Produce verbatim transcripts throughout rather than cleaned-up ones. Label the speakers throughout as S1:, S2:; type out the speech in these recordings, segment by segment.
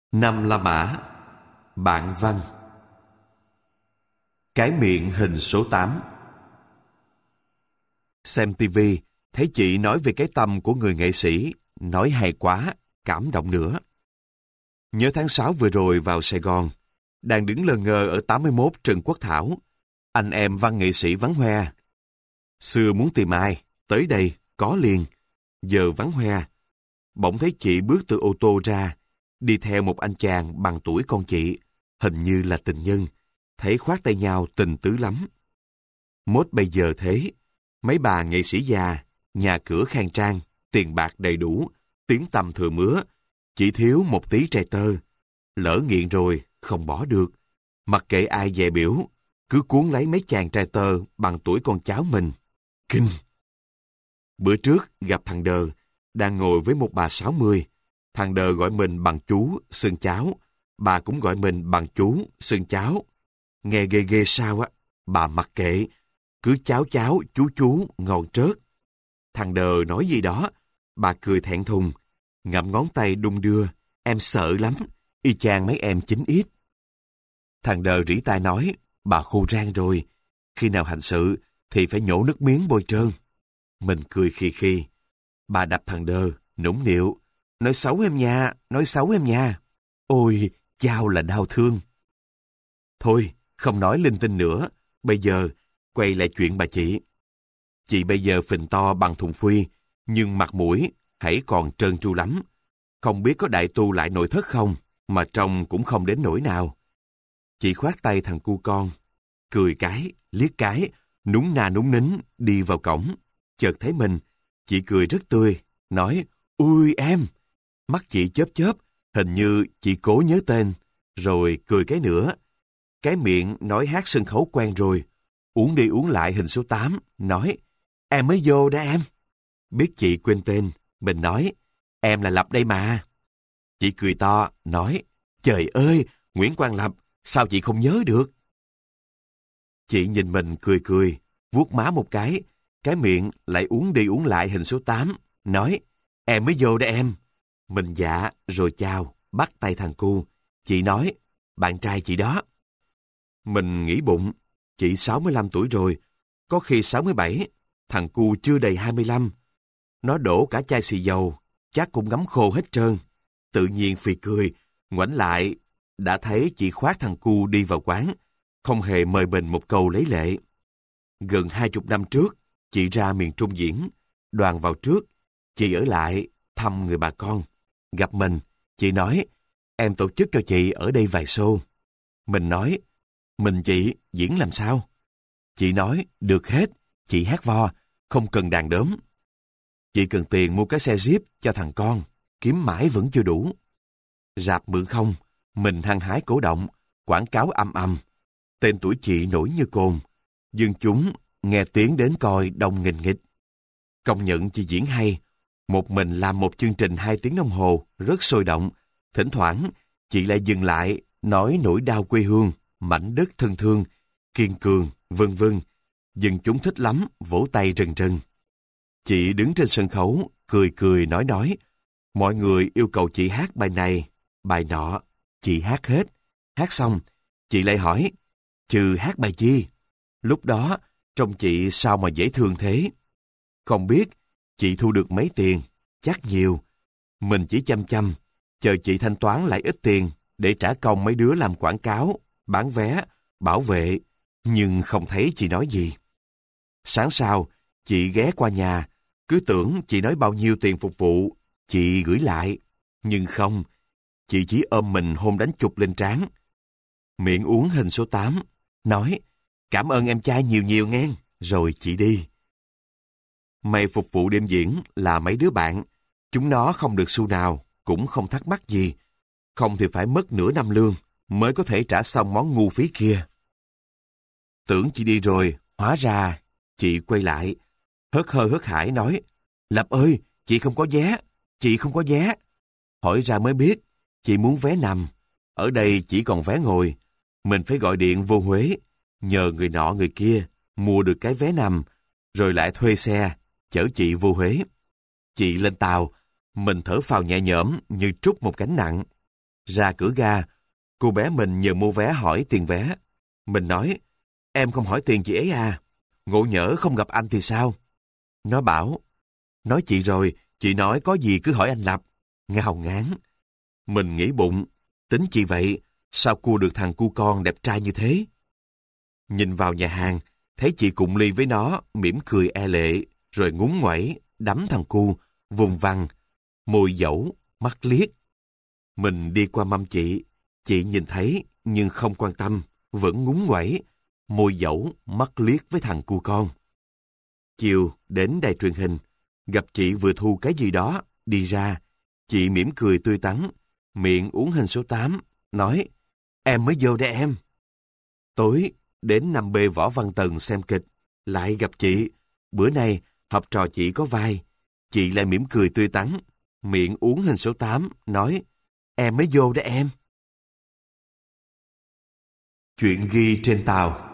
S1: Năm La Mã. Bạn văn. Cái miệng hình số tám. Xem tivi, thấy chị nói về cái tâm của người nghệ sĩ, nói hay quá, cảm động nữa. Nhớ tháng sáu vừa rồi vào Sài Gòn, đang đứng lơ ngơ ở tám mươi mốt Trần Quốc Thảo, anh em văn nghệ sĩ vắng hoe. Xưa muốn tìm ai, tới đây, có liền, giờ vắng hoe. Bỗng thấy chị bước từ ô tô ra, đi theo một anh chàng bằng tuổi con chị, hình như là tình nhân, thấy khoác tay nhau tình tứ lắm. Mốt bây giờ thế, mấy bà nghệ sĩ già, nhà cửa khang trang, tiền bạc đầy đủ, tiếng tăm thừa mứa, chỉ thiếu một tí trai tơ. Lỡ nghiện rồi, không bỏ được. Mặc kệ ai dè biểu, cứ cuốn lấy mấy chàng trai tơ bằng tuổi con cháu mình. Kinh! Bữa trước gặp thằng Đờ, đang ngồi với một bà sáu mươi. Thằng Đờ gọi mình bằng chú, xưng cháu. Bà cũng gọi mình bằng chú, xưng cháu. Nghe ghê ghê sao á, bà mặc kệ. Cứ cháu cháu, chú chú, ngon trớt. Thằng Đờ nói gì đó, bà cười thẹn thùng, ngậm ngón tay đung đưa. Em sợ lắm, y chang mấy em chín ít. Thằng Đờ rỉ tai nói, bà khô rang rồi. Khi nào hành sự thì phải nhổ nước miếng bôi trơn. Mình cười khì khì. Bà đập thằng Đờ, nũng nịu. Nói xấu em nha, nói xấu em nha. Ôi, chao là đau thương. Thôi, không nói linh tinh nữa. Bây giờ, quay lại chuyện bà chị. Chị bây giờ phình to bằng thùng phuy, nhưng mặt mũi hãy còn trơn tru lắm. Không biết có đại tu lại nội thất không, mà trông cũng không đến nỗi nào. Chị khoát tay thằng cu con, cười cái, liếc cái, núng na núng nín, đi vào cổng. Chợt thấy mình, chị cười rất tươi, nói, ui em. Mắt chị chớp chớp, hình như chị cố nhớ tên, rồi cười cái nữa. Cái miệng nói hát sân khấu quen rồi, uống đi uống lại hình số tám, nói, em mới vô đó em. Biết chị quên tên, mình nói, em là Lập đây mà. Chị cười to, nói, trời ơi, Nguyễn Quang Lập, sao chị không nhớ được? Chị nhìn mình cười cười, vuốt má một cái, cái miệng lại uống đi uống lại hình số tám, nói, em mới vô đó em. Mình dạ, rồi chào, bắt tay thằng cu. Chị nói, bạn trai chị đó. Mình nghĩ bụng, chị sáu mươi lăm tuổi rồi, có khi sáu mươi bảy, thằng cu chưa đầy hai mươi lăm. Nó đổ cả chai xì dầu, chắc cũng ngấm khô hết trơn. Tự nhiên phì cười, ngoảnh lại, đã thấy chị khoác thằng cu đi vào quán, không hề mời mình một câu lấy lệ. Gần hai chục năm trước, chị ra miền Trung diễn, Đoàn vào trước, chị ở lại thăm người bà con. Gặp mình, chị nói, em tổ chức cho chị ở đây vài show. Mình nói, mình chị diễn làm sao? Chị nói, được hết, chị hát vo, không cần đàn đớm. Chị cần tiền mua cái xe Jeep cho thằng con, kiếm mãi vẫn chưa đủ. Rạp mượn không, mình hăng hái cổ động, quảng cáo âm âm. Tên tuổi chị nổi như cồn, dân chúng nghe tiếng đến coi đông nghìn nghịch. Công nhận chị diễn hay, một mình làm một chương trình hai tiếng đồng hồ, rất sôi động. Thỉnh thoảng, chị lại dừng lại, nói nỗi đau quê hương, mảnh đất thân thương, kiên cường, vân vân. Dân chúng thích lắm, vỗ tay rần rần. Chị đứng trên sân khấu, cười cười nói nói. Mọi người yêu cầu chị hát bài này, bài nọ. Chị hát hết. Hát xong, chị lại hỏi, trừ hát bài chi? Lúc đó, trông chị sao mà dễ thương thế? Không biết, chị thu được mấy tiền, chắc nhiều. Mình chỉ chăm chăm, chờ chị thanh toán lại ít tiền để trả công mấy đứa làm quảng cáo, bán vé, bảo vệ, nhưng không thấy chị nói gì. Sáng sau, chị ghé qua nhà, cứ tưởng chị nói bao nhiêu tiền phục vụ, chị gửi lại. Nhưng không, chị chỉ ôm mình hôn đánh chụp lên trán. Miệng uống hình số tám, nói, cảm ơn em trai nhiều nhiều nghe, rồi chị đi. May phục vụ đêm diễn là mấy đứa bạn, chúng nó không được xu nào, cũng không thắc mắc gì. Không thì phải mất nửa năm lương mới có thể trả xong món ngu phí kia. Tưởng chị đi rồi, hóa ra chị quay lại, hớt hơ hớt hải nói, Lập ơi, chị không có vé, chị không có vé. Hỏi ra mới biết, chị muốn vé nằm, ở đây chỉ còn vé ngồi. Mình phải gọi điện vô Huế, nhờ người nọ người kia mua được cái vé nằm, rồi lại thuê xe, chở chị vô Huế. Chị lên tàu, mình thở phào nhẹ nhõm như trút một gánh nặng. Ra cửa ga, cô bé mình nhờ mua vé hỏi tiền vé. Mình nói, em không hỏi tiền chị ấy à? Ngộ nhỡ không gặp anh thì sao? Nó bảo, nói chị rồi, chị nói có gì cứ hỏi anh Lập. Ngao ngán. Mình nghĩ bụng, tính chị vậy, sao cua được thằng cu con đẹp trai như thế? Nhìn vào nhà hàng, thấy chị cụng ly với nó, mỉm cười e lệ, rồi ngúng nguẩy, đắm thằng cu, vùng vằng, môi dẫu, mắt liếc. Mình đi qua mâm chị, chị nhìn thấy nhưng không quan tâm, vẫn ngúng nguẩy, môi dẫu, mắt liếc với thằng cu con. Chiều đến đài truyền hình, gặp chị vừa thu cái gì đó, đi ra, chị mỉm cười tươi tắn, miệng uống hình số tám, nói, em mới vô đây em. Tối, đến năm B Võ Văn Tần xem kịch, lại gặp chị, bữa nay học trò chị có vai, chị lại mỉm cười tươi tắn, miệng uống hình số tám, nói, em mới vô đây em. Chuyện ghi trên tàu.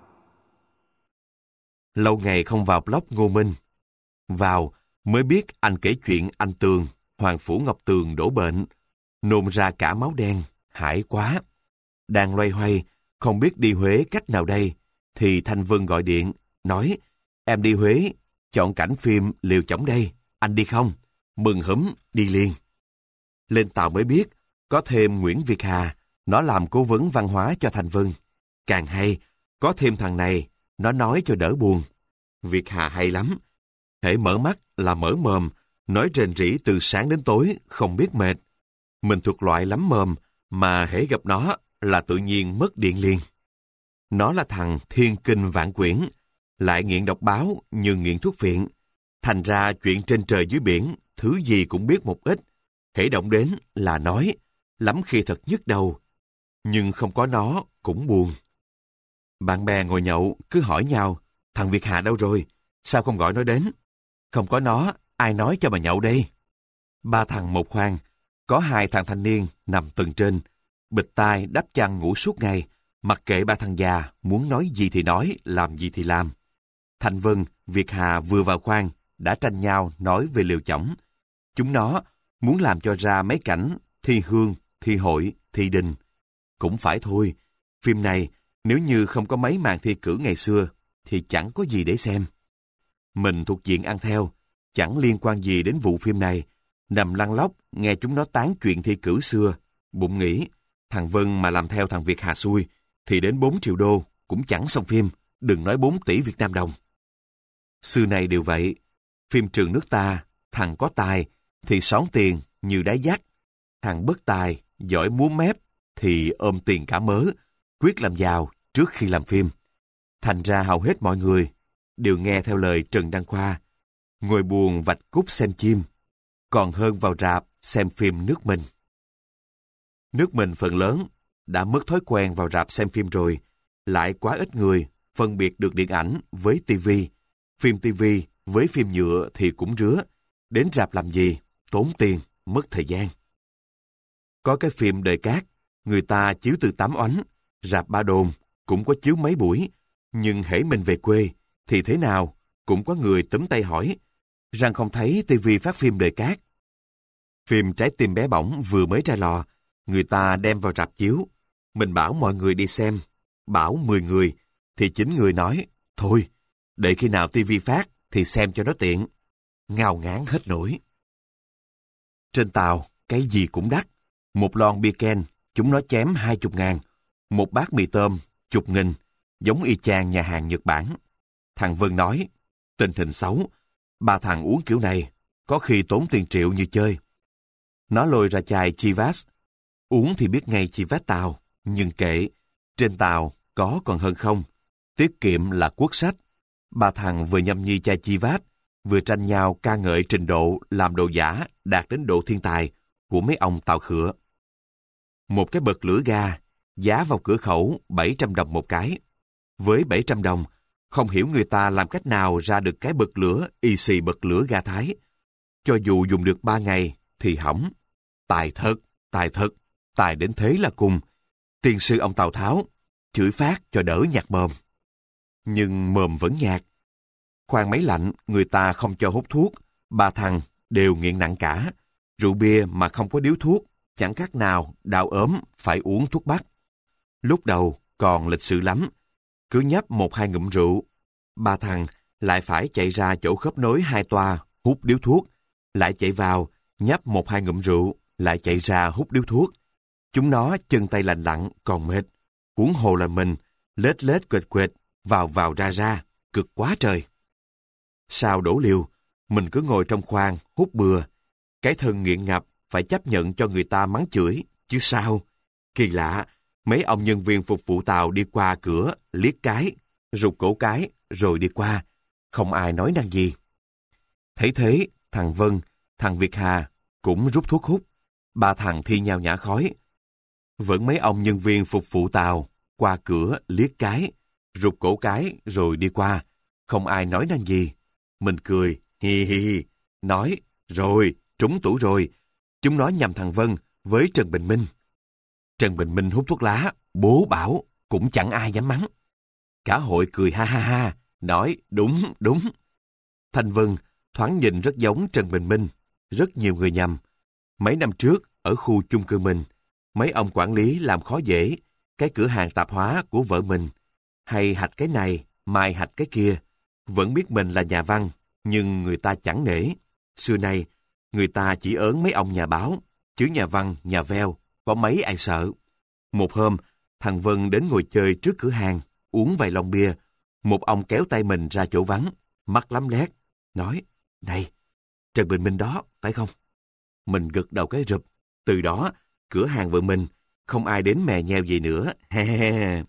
S1: Lâu ngày không vào blog Ngô Minh. Vào, mới biết anh kể chuyện anh Tường, Hoàng Phủ Ngọc Tường đổ bệnh, nôn ra cả máu đen, hãi quá. Đang loay hoay, không biết đi Huế cách nào đây, thì Thanh Vân gọi điện, nói, em đi Huế, chọn cảnh phim Liều Chổng đây, anh đi không? Mừng húm, đi liền. Lên tàu mới biết, có thêm Nguyễn Việt Hà, nó làm cố vấn văn hóa cho Thanh Vân. Càng hay, có thêm thằng này, nó nói cho đỡ buồn. Việt Hà hay lắm. Hễ mở mắt là mở mồm, nói rền rĩ từ sáng đến tối, không biết mệt. Mình thuộc loại lắm mồm, mà hễ gặp nó là tự nhiên mất điện liền. Nó là thằng thiên kinh vạn quyển, lại nghiện đọc báo như nghiện thuốc viện. Thành ra chuyện trên trời dưới biển, thứ gì cũng biết một ít. Hễ động đến là nói, lắm khi thật nhức đầu. Nhưng không có nó cũng buồn. Bạn bè ngồi nhậu cứ hỏi nhau, thằng Việt Hà đâu rồi? Sao không gọi nó đến? Không có nó, ai nói cho mà nhậu đây? Ba thằng một khoang, có hai thằng thanh niên nằm tầng trên, bịt tai đắp chăn ngủ suốt ngày, mặc kệ ba thằng già muốn nói gì thì nói, làm gì thì làm. Thanh Vân, Việt Hà vừa vào khoang đã tranh nhau nói về Liều Chổng. Chúng nó muốn làm cho ra mấy cảnh thi hương, thi hội, thi đình. Cũng phải thôi, phim này nếu như không có mấy màn thi cử ngày xưa thì chẳng có gì để xem. Mình thuộc diện ăn theo, chẳng liên quan gì đến vụ phim này, nằm lăn lóc nghe chúng nó tán chuyện thi cử xưa, bụng nghĩ, thằng Vân mà làm theo thằng Việt Hà xui thì đến bốn triệu đô cũng chẳng xong phim, đừng nói bốn tỷ Việt Nam đồng. Xưa này đều vậy, phim trường nước ta, thằng có tài thì xón tiền như đáy dắt, thằng bất tài, giỏi múa mép thì ôm tiền cả mớ, quyết làm giàu trước khi làm phim. Thành ra hầu hết mọi người đều nghe theo lời Trần Đăng Khoa, ngồi buồn vạch cúc xem chim, còn hơn vào rạp xem phim nước mình. Nước mình phần lớn đã mất thói quen vào rạp xem phim rồi, lại quá ít người phân biệt được điện ảnh với tivi, phim tivi với phim nhựa thì cũng rứa, đến rạp làm gì, tốn tiền, mất thời gian. Có cái phim Đời Cát, người ta chiếu từ tám oánh, rạp Ba Đồn cũng có chiếu mấy buổi, nhưng hễ mình về quê thì thế nào cũng có người túm tay hỏi rằng không thấy tivi phát phim Đời Cát. Phim Trái Tim Bé Bỏng vừa mới ra lò, người ta đem vào rạp chiếu. Mình bảo mọi người đi xem, bảo mười người, thì chín người nói, thôi, để khi nào tivi phát thì xem cho nó tiện. Ngao ngán hết nổi. Trên tàu, cái gì cũng đắt. Một lon bia ken, chúng nó chém hai chục ngàn. Một bát mì tôm, chục nghìn, giống y chang nhà hàng Nhật Bản. Thằng Vân nói, tình hình xấu, ba thằng uống kiểu này, có khi tốn tiền triệu như chơi. Nó lôi ra chai Chivas. Uống thì biết ngay Chivas tàu, nhưng kệ, trên tàu có còn hơn không. Tiết kiệm là quốc sách. Ba thằng vừa nhâm nhi chai Chivas, vừa tranh nhau ca ngợi trình độ làm đồ giả đạt đến độ thiên tài của mấy ông tàu khựa. Một cái bật lửa ga, giá vào cửa khẩu bảy trăm đồng một cái. Với bảy trăm đồng, không hiểu người ta làm cách nào ra được cái bật lửa y xì bật lửa ga Thái. Cho dù dùng được ba ngày thì hỏng. Tài thật, tài thật, tài đến thế là cùng. Tiên sư ông Tào Tháo, chửi phát cho đỡ nhạt mồm. Nhưng mồm vẫn nhạt. Khoan máy lạnh, người ta không cho hút thuốc. Ba thằng đều nghiện nặng cả. Rượu bia mà không có điếu thuốc chẳng khác nào đau ốm phải uống thuốc bắc. Lúc đầu còn lịch sự lắm, cứ nhấp một hai ngụm rượu, ba thằng lại phải chạy ra chỗ khớp nối hai toa hút điếu thuốc, lại chạy vào, nhấp một hai ngụm rượu, lại chạy ra hút điếu thuốc. Chúng nó chân tay lành lặn còn mệt, huống hồ là mình, lết lết quệt quệt, vào vào ra ra, cực quá trời. Sau đổ liều, mình cứ ngồi trong khoang hút bừa, cái thân nghiện ngập phải chấp nhận cho người ta mắng chửi, chứ sao. Kỳ lạ, mấy ông nhân viên phục vụ tàu đi qua cửa, liếc cái, rụt cổ cái, rồi đi qua, không ai nói năng gì. Thấy thế, thằng Vân, thằng Việt Hà cũng rút thuốc hút, ba thằng thi nhau nhả khói. Vẫn mấy ông nhân viên phục vụ tàu qua cửa liếc cái, rụt cổ cái rồi đi qua, không ai nói năng gì. Mình cười, hi hi hi, nói, rồi, trúng tủ rồi. Chúng nó nhằm thằng Vân với Trần Bình Minh. Trần Bình Minh hút thuốc lá, bố bảo, cũng chẳng ai dám mắng. Cả hội cười ha ha ha, nói đúng, đúng. Thanh Vân thoáng nhìn rất giống Trần Bình Minh, rất nhiều người nhầm. Mấy năm trước, ở khu chung cư mình, mấy ông quản lý làm khó dễ, cái cửa hàng tạp hóa của vợ mình, hay hạch cái này, mai hạch cái kia, vẫn biết mình là nhà văn, nhưng người ta chẳng nể. Xưa nay, người ta chỉ ớn mấy ông nhà báo, chứ nhà văn, nhà veo, có mấy ai sợ. Một hôm, thằng Vân đến ngồi chơi trước cửa hàng, uống vài lon bia. Một ông kéo tay mình ra chỗ vắng, mắt lắm lét, nói, này, Trần Bình Minh đó, phải không? Mình gật đầu cái rụp. Từ đó, cửa hàng vợ mình, không ai đến mè nheo gì nữa. He he he.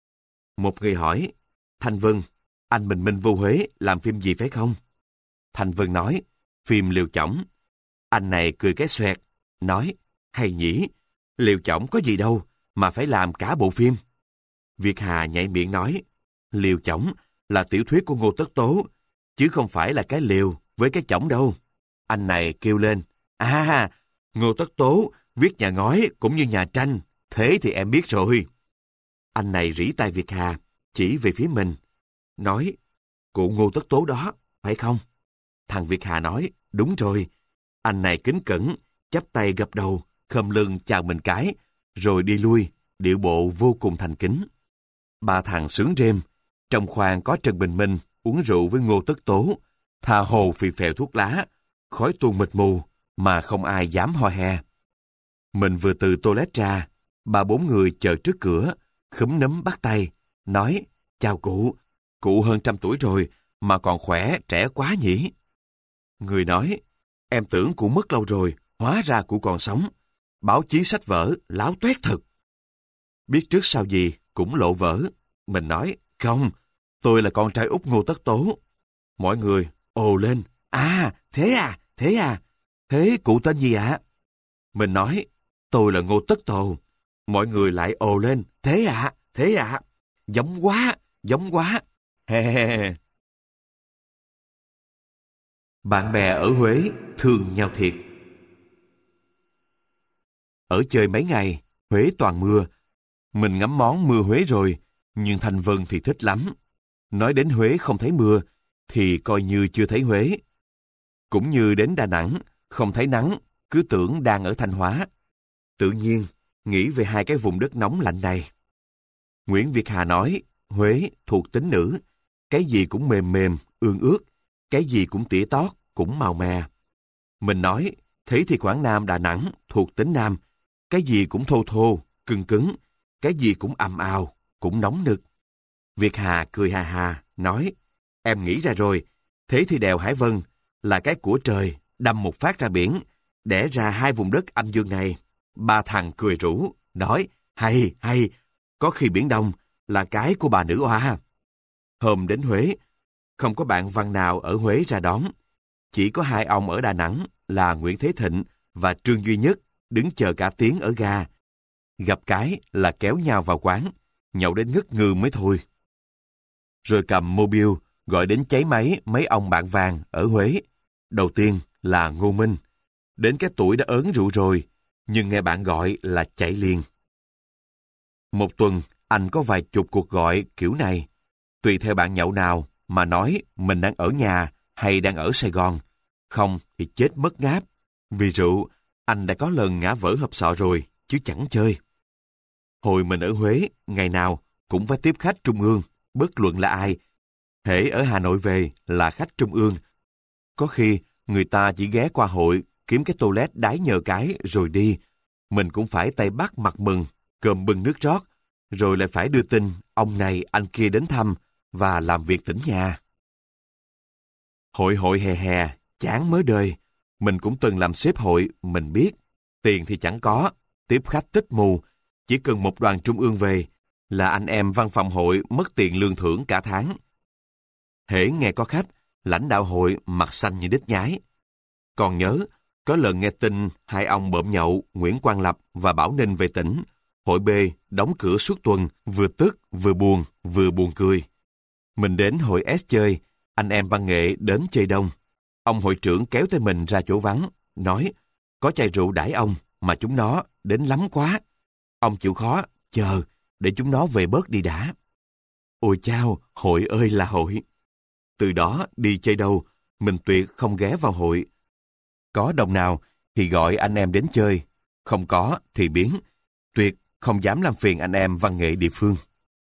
S1: Một người hỏi, Thanh Vân, anh Bình Minh vô Huế làm phim gì phải không? Thanh Vân nói, phim Liều Chõng. Anh này cười cái xoẹt, nói, hay nhỉ, Liều Chõng có gì đâu, mà phải làm cả bộ phim. Việt Hà nhảy miệng nói, Liều Chõng là tiểu thuyết của Ngô Tất Tố, chứ không phải là cái liều với cái chõng đâu. Anh này kêu lên, à, Ngô Tất Tố viết nhà ngói cũng như nhà tranh, thế thì em biết rồi. Anh này rỉ tai Việt Hà, chỉ về phía mình, nói, cụ Ngô Tất Tố đó, phải không? Thằng Việt Hà nói, đúng rồi. Anh này kính cẩn, chắp tay gập đầu, khom lưng chào mình cái, rồi đi lui, điệu bộ vô cùng thành kính. Ba thằng sướng rêm, trong khoang có Trần Bình Minh uống rượu với Ngô Tất Tố, tha hồ phì phèo thuốc lá, khói tuôn mịt mù, mà không ai dám ho he. Mình vừa từ toilet ra, ba bốn người chờ trước cửa, khúm núm bắt tay, nói, chào cụ, cụ hơn trăm tuổi rồi, mà còn khỏe, trẻ quá nhỉ. Người nói, em tưởng cụ mất lâu rồi, hóa ra cụ còn sống. Báo chí sách vở, láo toét thật. Biết trước sau gì, cũng lộ vỡ. Mình nói, không, tôi là con trai út Ngô Tất Tố. Mọi người ồ lên, à, thế à, thế à, thế cụ tên gì ạ? Mình nói, tôi là Ngô Tất Tồ. Mọi người lại ồ lên, thế ạ, thế ạ, giống quá, giống quá, he he he. Bạn bè ở Huế thương nhau thiệt. Ở chơi mấy ngày, Huế toàn mưa. Mình ngắm món mưa Huế rồi, nhưng Thanh Vân thì thích lắm. Nói đến Huế không thấy mưa, thì coi như chưa thấy Huế. Cũng như đến Đà Nẵng, không thấy nắng, cứ tưởng đang ở Thanh Hóa. Tự nhiên, nghĩ về hai cái vùng đất nóng lạnh này. Nguyễn Việt Hà nói, Huế thuộc tính nữ, cái gì cũng mềm mềm, ương ướt, cái gì cũng tỉa tót, cũng màu mè. Mình nói, thế thì Quảng Nam Đà Nẵng thuộc tính nam, cái gì cũng thô thô, cứng cứng, cái gì cũng ầm ào, cũng nóng nực. Việt Hà cười hà hà, nói, em nghĩ ra rồi, thế thì đèo Hải Vân là cái của trời, đâm một phát ra biển, đẻ ra hai vùng đất âm dương này. Ba thằng cười rủ, nói, hay, hay, có khi Biển Đông là cái của bà nữ oa. Hôm đến Huế, không có bạn văn nào ở Huế ra đón. Chỉ có hai ông ở Đà Nẵng là Nguyễn Thế Thịnh và Trương Duy Nhất đứng chờ cả tiếng ở ga. Gặp cái là kéo nhau vào quán, nhậu đến ngất ngư mới thôi. Rồi cầm mobile gọi đến cháy máy mấy ông bạn vàng ở Huế. Đầu tiên là Ngô Minh. Đến cái tuổi đã ớn rượu rồi, nhưng nghe bạn gọi là chạy liền. Một tuần, anh có vài chục cuộc gọi kiểu này. Tùy theo bạn nhậu nào mà nói mình đang ở nhà hay đang ở Sài Gòn. Không thì chết mất ngáp. Vì rượu Anh đã có lần ngã vỡ hộp sọ rồi, chứ chẳng chơi. Hồi mình ở Huế, ngày nào cũng phải tiếp khách trung ương, bất luận là ai. Hễ ở Hà Nội về là khách trung ương. Có khi người ta chỉ ghé qua hội, kiếm cái toilet đái nhờ cái rồi đi. Mình cũng phải tay bắt mặt mừng, cơm bưng nước rót, rồi lại phải đưa tin ông này anh kia đến thăm và làm việc tỉnh nhà. Hội hội hè hè, chán mới đời. Mình cũng từng làm sếp hội, mình biết. Tiền thì chẳng có, tiếp khách tích mù. Chỉ cần một đoàn trung ương về là anh em văn phòng hội mất tiền lương thưởng cả tháng. Hễ nghe có khách, lãnh đạo hội mặt xanh như đít nhái. Còn nhớ, có lần nghe tin hai ông bợm nhậu Nguyễn Quang Lập và Bảo Ninh về tỉnh, hội B đóng cửa suốt tuần, vừa tức, vừa buồn, vừa buồn cười. Mình đến hội S chơi, anh em văn nghệ đến chơi đông. Ông hội trưởng kéo tay mình ra chỗ vắng, nói, có chai rượu đãi ông, mà chúng nó đến lắm quá. Ông chịu khó, chờ, để chúng nó về bớt đi đã. Ôi chao, hội ơi là hội. Từ đó đi chơi đâu, mình tuyệt không ghé vào hội. Có đồng nào thì gọi anh em đến chơi, không có thì biến, tuyệt không dám làm phiền anh em văn nghệ địa phương.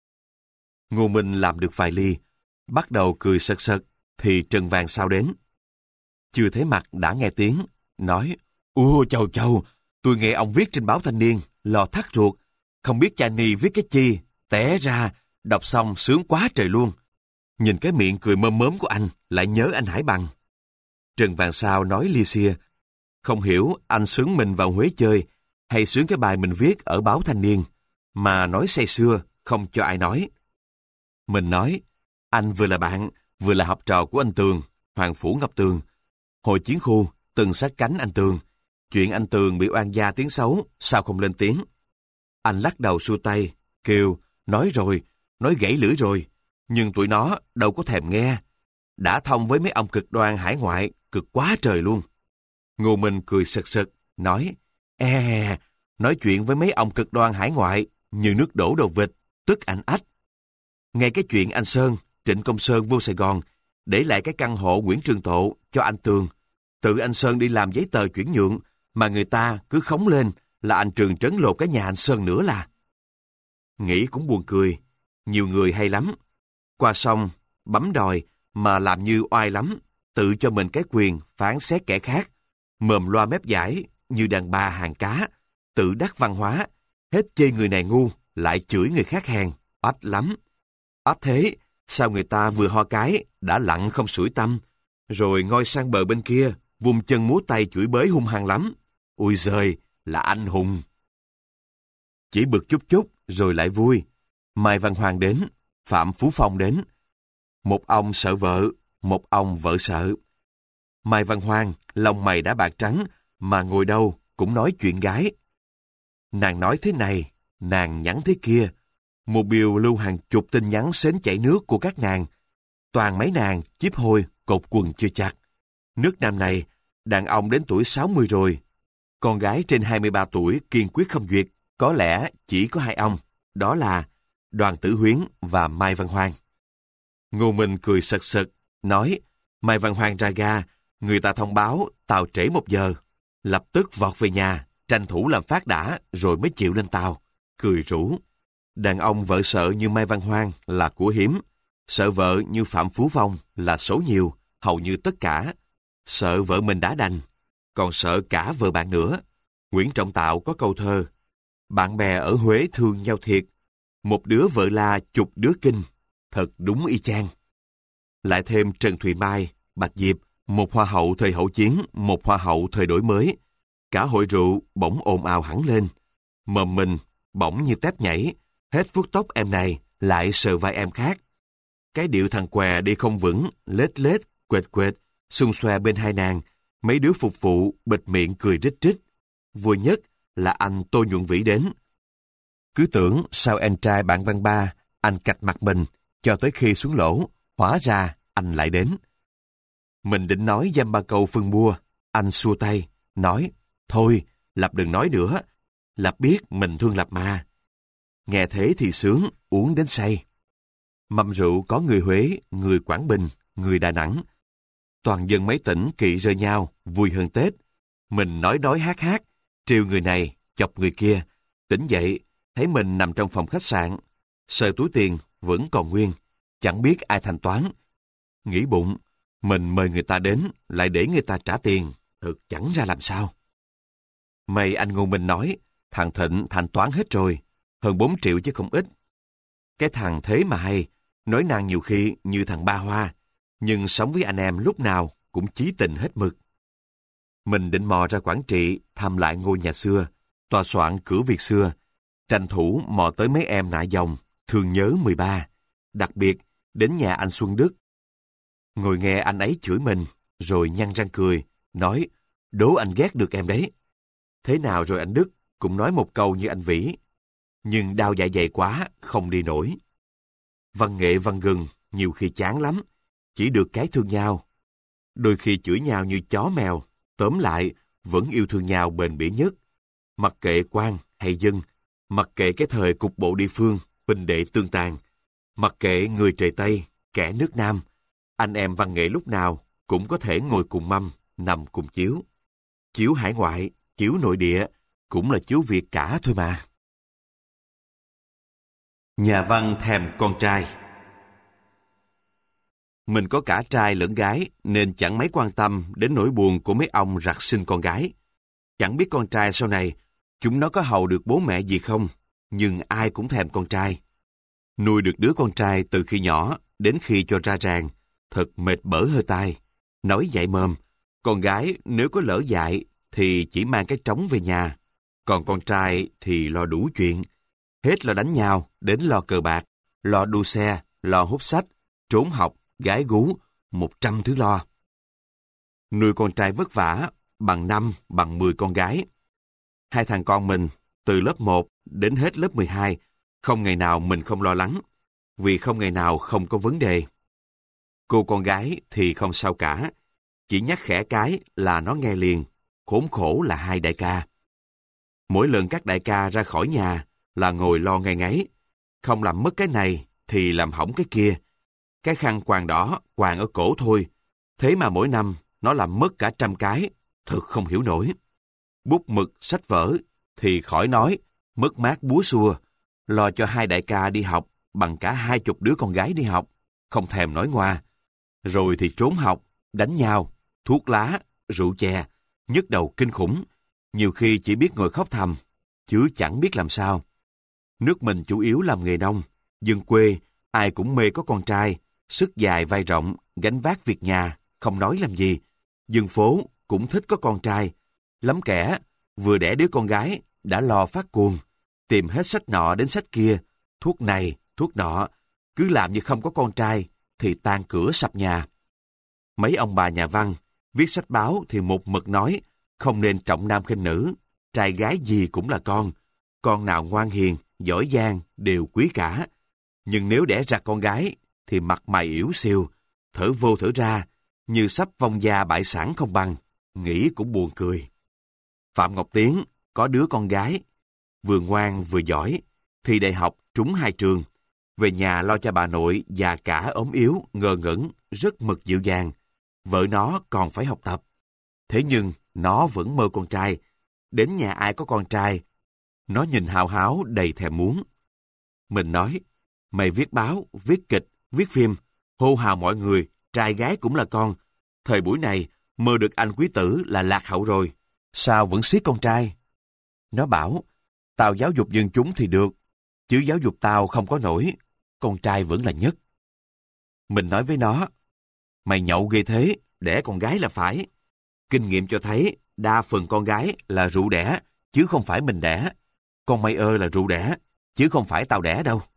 S1: Ngô Minh làm được vài ly, bắt đầu cười sật sật, thì Trần Vàng Sao đến. Chưa thấy mặt đã nghe tiếng, nói, ủa chầu chầu, tôi nghe ông viết trên báo Thanh Niên, lo thắt ruột, không biết cha ni viết cái chi, té ra, đọc xong sướng quá trời luôn. Nhìn cái miệng cười mơm mớm của anh, lại nhớ anh Hải Bằng. Trần Vàng Sao nói lia xia, không hiểu anh sướng mình vào Huế chơi, hay sướng cái bài mình viết ở báo Thanh Niên, mà nói say sưa, không cho ai nói. Mình nói, anh vừa là bạn, vừa là học trò của anh Tường, Hoàng Phủ Ngọc Tường. Hồi chiến khu, từng sát cánh anh Tường. Chuyện anh Tường bị oan gia tiếng xấu, sao không lên tiếng? Anh lắc đầu xua tay, kêu, nói rồi, nói gãy lưỡi rồi, nhưng tụi nó đâu có thèm nghe. Đã thông với mấy ông cực đoan hải ngoại, cực quá trời luôn. Ngô Minh cười sực sực, nói, e, nói chuyện với mấy ông cực đoan hải ngoại, như nước đổ đầu vịt, tức anh ách. Ngay cái chuyện anh Sơn, Trịnh Công Sơn vô Sài Gòn, để lại cái căn hộ Nguyễn Trường Tộ cho anh Tường. Tự anh Sơn đi làm giấy tờ chuyển nhượng, mà người ta cứ khống lên là anh Trường trấn lột cái nhà anh Sơn nữa là. Nghĩ cũng buồn cười, nhiều người hay lắm. Qua sông, bấm đòi, mà làm như oai lắm, tự cho mình cái quyền phán xét kẻ khác, mồm loa mép giải như đàn bà hàng cá, tự đắc văn hóa, hết chê người này ngu, lại chửi người khác hèn, ách lắm. Ách thế, sao người ta vừa ho cái, đã lặng không sủi tâm, rồi ngoi sang bờ bên kia, vung chân múa tay chửi bới hung hăng lắm. Ôi giời, là anh hùng. Chỉ bực chút chút, rồi lại vui. Mai Văn Hoàng đến, Phạm Phú Phong đến. Một ông sợ vợ, một ông vợ sợ. Mai Văn Hoàng, lông mày đã bạc trắng, mà ngồi đâu cũng nói chuyện gái. Nàng nói thế này, nàng nhắn thế kia. Một biều lưu hàng chục tin nhắn xến chảy nước của các nàng. Toàn mấy nàng chíp hôi, cột quần chưa chặt. Nước Nam này, đàn ông đến tuổi sáu mươi rồi. Con gái trên hai mươi ba tuổi kiên quyết không duyệt. Có lẽ chỉ có hai ông, đó là Đoàn Tử Huyến và Mai Văn Hoàng. Ngô Minh cười sật sật, nói, Mai Văn Hoàng ra ga, người ta thông báo tàu trễ một giờ. Lập tức vọt về nhà, tranh thủ làm phát đã, rồi mới chịu lên tàu. Cười rủ. Đàn ông vợ sợ như Mai Văn Hoàng là của hiếm. Sợ vợ như Phạm Phú Phong là số nhiều, hầu như tất cả. Sợ vợ mình đã đành, còn sợ cả vợ bạn nữa. Nguyễn Trọng Tạo có câu thơ, bạn bè ở Huế thương nhau thiệt, một đứa vợ la chục đứa kinh, thật đúng y chang. Lại thêm Trần Thùy Mai, Bạch Diệp, một hoa hậu thời hậu chiến, một hoa hậu thời đổi mới. Cả hội rượu bỗng ồn ào hẳn lên. Mồm mình bỗng như tép nhảy, hết vuốt tóc em này, lại sờ vai em khác. Cái điệu thằng què đi không vững, lết lết, quệt quệt, xung xoe bên hai nàng, mấy đứa phục vụ bịt miệng cười rít rít. Vui nhất là anh Tô Nhuận Vĩ đến. Cứ tưởng sao em trai bạn Văn Ba, anh cạch mặt mình, cho tới khi xuống lỗ, hóa ra anh lại đến. Mình định nói dăm ba câu phân bua, anh xua tay, nói, thôi, Lập đừng nói nữa, Lập biết mình thương Lập mà. Nghe thế thì sướng, uống đến say. Mâm rượu có người Huế, người Quảng Bình, người Đà Nẵng. Toàn dân mấy tỉnh kỵ rơi nhau, vui hơn Tết. Mình nói nói hát hát, trêu người này, chọc người kia. Tỉnh dậy, thấy mình nằm trong phòng khách sạn. Sờ túi tiền vẫn còn nguyên, chẳng biết ai thanh toán. Nghĩ bụng, mình mời người ta đến, lại để người ta trả tiền, thật chẳng ra làm sao. May anh Ngô Minh nói, thằng Thịnh thanh toán hết rồi, hơn bốn triệu chứ không ít. Cái thằng thế mà hay, nói năng nhiều khi như thằng Ba Hoa, nhưng sống với anh em lúc nào cũng chí tình hết mực. Mình định mò ra Quảng Trị thăm lại ngôi nhà xưa, tòa soạn cửa Việt xưa, tranh thủ mò tới mấy em nạ dòng, thương nhớ mười ba, đặc biệt đến nhà anh Xuân Đức. Ngồi nghe anh ấy chửi mình, rồi nhăn răng cười, nói, đố anh ghét được em đấy. Thế nào rồi anh Đức cũng nói một câu như anh Vĩ, nhưng đau dạ dày quá, không đi nổi. Văn nghệ văn gừng, nhiều khi chán lắm, chỉ được cái thương nhau. Đôi khi chửi nhau như chó mèo, tóm lại, vẫn yêu thương nhau bền bỉ nhất. Mặc kệ quan hay dân, mặc kệ cái thời cục bộ địa phương, huynh đệ tương tàn, mặc kệ người trời Tây, kẻ nước Nam, anh em văn nghệ lúc nào cũng có thể ngồi cùng mâm, nằm cùng chiếu. Chiếu hải ngoại, chiếu nội địa, cũng là chiếu Việt cả thôi mà. Nhà văn thèm con trai. Mình có cả trai lẫn gái nên chẳng mấy quan tâm đến nỗi buồn của mấy ông rặt sinh con gái. Chẳng biết con trai sau này chúng nó có hầu được bố mẹ gì không, nhưng ai cũng thèm con trai. Nuôi được đứa con trai từ khi nhỏ đến khi cho ra ràng, thật mệt bở hơi tai. Nói dạy mồm, con gái nếu có lỡ dại thì chỉ mang cái trống về nhà, còn con trai thì lo đủ chuyện. Hết lo đánh nhau, đến lo cờ bạc, lo đua xe, lo hút sách, trốn học, gái gú, một trăm thứ lo. Nuôi con trai vất vả, bằng năm, bằng mười con gái. Hai thằng con mình, từ lớp một đến hết lớp mười hai, không ngày nào mình không lo lắng, vì không ngày nào không có vấn đề. Cô con gái thì không sao cả, chỉ nhắc khẽ cái là nó nghe liền, khốn khổ là hai đại ca. Mỗi lần các đại ca ra khỏi nhà là ngồi lo ngay ngáy, không làm mất cái này thì làm hỏng cái kia. Cái khăn quàng đỏ quàng ở cổ thôi, thế mà mỗi năm nó làm mất cả trăm cái, thật không hiểu nổi. Bút mực, sách vở thì khỏi nói, mất mát búa xua, lo cho hai đại ca đi học bằng cả hai chục đứa con gái đi học, không thèm nói ngoa. Rồi thì trốn học, đánh nhau, thuốc lá, rượu chè, nhức đầu kinh khủng, nhiều khi chỉ biết ngồi khóc thầm, chứ chẳng biết làm sao. Nước mình chủ yếu làm nghề nông, dân quê, ai cũng mê có con trai, sức dài vai rộng, gánh vác việc nhà, không nói làm gì. Dân phố cũng thích có con trai, lắm kẻ, vừa đẻ đứa con gái, đã lo phát cuồng, tìm hết sách nọ đến sách kia, thuốc này, thuốc nọ, cứ làm như không có con trai, thì tan cửa sập nhà. Mấy ông bà nhà văn, viết sách báo thì một mực nói, không nên trọng nam khinh nữ, trai gái gì cũng là con, con nào ngoan hiền, giỏi giang đều quý cả. Nhưng nếu đẻ ra con gái, thì mặt mày yếu xìu, thở vô thở ra, như sắp vong gia bại sản không bằng, nghĩ cũng buồn cười. Phạm Ngọc Tiến có đứa con gái, vừa ngoan vừa giỏi, thi đại học trúng hai trường, về nhà lo cho bà nội già cả ốm yếu, ngơ ngẩn, rất mực dịu dàng. Vợ nó còn phải học tập. Thế nhưng nó vẫn mơ con trai, đến nhà ai có con trai, nó nhìn hào háo đầy thèm muốn. Mình nói, mày viết báo, viết kịch, viết phim, hô hào mọi người, trai gái cũng là con. Thời buổi này, mơ được anh quý tử là lạc hậu rồi. Sao vẫn siết con trai? Nó bảo, tao giáo dục dân chúng thì được, chứ giáo dục tao không có nổi, con trai vẫn là nhất. Mình nói với nó, mày nhậu ghê thế, đẻ con gái là phải. Kinh nghiệm cho thấy, đa phần con gái là rượu đẻ, chứ không phải mình đẻ. Con mày ơi là rượu đẻ, chứ không phải tao đẻ đâu.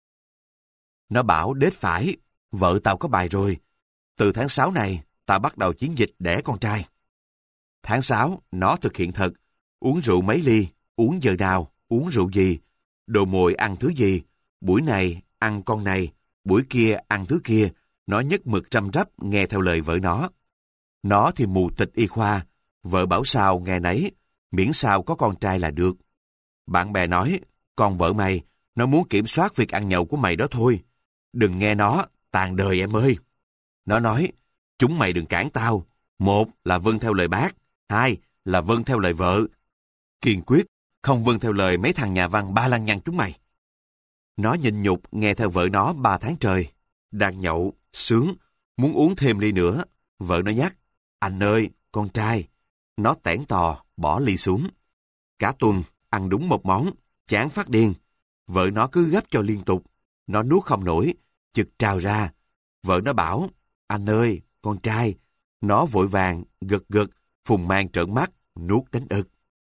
S1: Nó bảo đết phải, vợ tao có bài rồi. Từ tháng sáu này, tao bắt đầu chiến dịch đẻ con trai. Tháng sáu, nó thực hiện thật. Uống rượu mấy ly, uống giờ nào, uống rượu gì, đồ mồi ăn thứ gì, buổi này ăn con này, buổi kia ăn thứ kia, nó nhất mực răm rắp nghe theo lời vợ nó. Nó thì mù tịch y khoa, vợ bảo sao nghe nấy, miễn sao có con trai là được. Bạn bè nói, con vợ mày, nó muốn kiểm soát việc ăn nhậu của mày đó thôi. Đừng nghe nó, tàn đời em ơi. Nó nói, chúng mày đừng cản tao. Một là vâng theo lời bác, hai là vâng theo lời vợ. Kiên quyết, không vâng theo lời mấy thằng nhà văn ba lăng nhăng chúng mày. Nó nhịn nhục nghe theo vợ nó ba tháng trời. Đang nhậu, sướng, muốn uống thêm ly nữa. Vợ nó nhắc, anh ơi, con trai. Nó tẻn tò, bỏ ly xuống. Cả tuần, ăn đúng một món, chán phát điên. Vợ nó cứ gấp cho liên tục. Nó nuốt không nổi, chực trào ra. Vợ nó bảo, anh ơi, con trai. Nó vội vàng, gật gật, phùng mang trợn mắt, nuốt đến ực.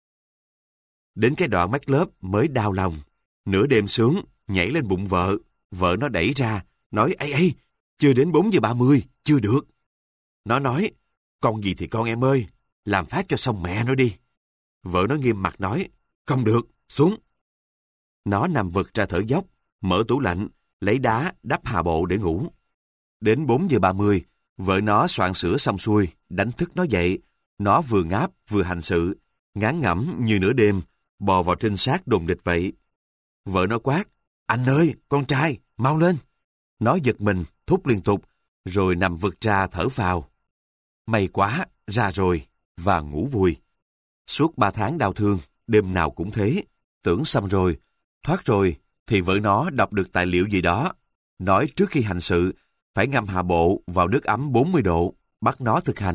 S1: Đến cái đoạn mách lớp mới đau lòng. Nửa đêm xuống, nhảy lên bụng vợ. Vợ nó đẩy ra, nói, ây ây, chưa đến bốn giờ ba mươi, chưa được. Nó nói, con gì thì con em ơi, làm phát cho xong mẹ nó đi. Vợ nó nghiêm mặt nói, không được, xuống. Nó nằm vật ra thở dốc, mở tủ lạnh, lấy đá đắp hà bộ để ngủ. Đến bốn giờ ba mươi, vợ nó soạn sữa xong xuôi, đánh thức nó dậy. Nó vừa ngáp vừa hành sự, ngán ngẩm như nửa đêm, bò vào trinh sát đồn địch vậy. Vợ nó quát, anh ơi, con trai, mau lên. Nó giật mình, thúc liên tục, rồi nằm vực ra thở phào. May quá, ra rồi, và ngủ vui. Suốt ba tháng đau thương, đêm nào cũng thế. Tưởng xong rồi, thoát rồi, thì vợ nó đọc được tài liệu gì đó. Nói trước khi hành sự, phải ngâm hạ bộ vào nước ấm bốn mươi độ, bắt nó thực hành.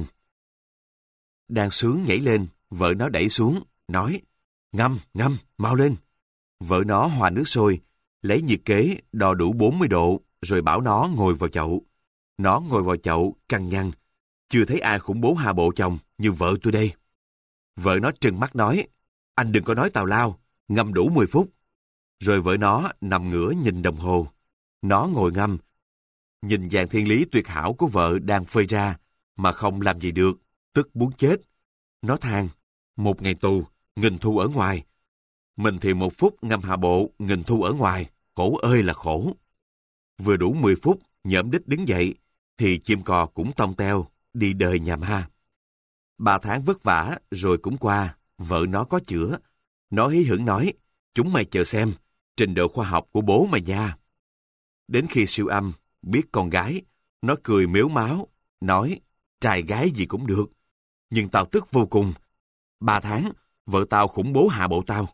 S1: Đang sướng nhảy lên, vợ nó đẩy xuống, nói, ngâm, ngâm, mau lên. Vợ nó hòa nước sôi, lấy nhiệt kế đo đủ bốn mươi độ, rồi bảo nó ngồi vào chậu. Nó ngồi vào chậu, căng nhăn. Chưa thấy ai khủng bố hạ bộ chồng như vợ tôi đây. Vợ nó trừng mắt nói, anh đừng có nói tào lao, ngâm đủ mười phút. Rồi vợ nó nằm ngửa nhìn đồng hồ. Nó ngồi ngâm, nhìn dàn thiên lý tuyệt hảo của vợ đang phơi ra, mà không làm gì được, tức muốn chết. Nó than, một ngày tù, nghìn thu ở ngoài. Mình thì một phút ngâm hạ bộ, nghìn thu ở ngoài, khổ ơi là khổ. Vừa đủ mười phút, nhỡm đích đứng dậy, thì chim cò cũng tông teo, đi đời nhà ma. Ba tháng vất vả, rồi cũng qua, vợ nó có chữa. Nó hí hửng nói, chúng mày chờ xem, trình độ khoa học của bố mày nha. Đến khi siêu âm, biết con gái, nó cười mếu máo, nói, trai gái gì cũng được. Nhưng tao tức vô cùng. Ba tháng, vợ tao khủng bố hạ bộ tao.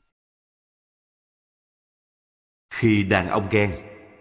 S1: Khi đàn ông ghen.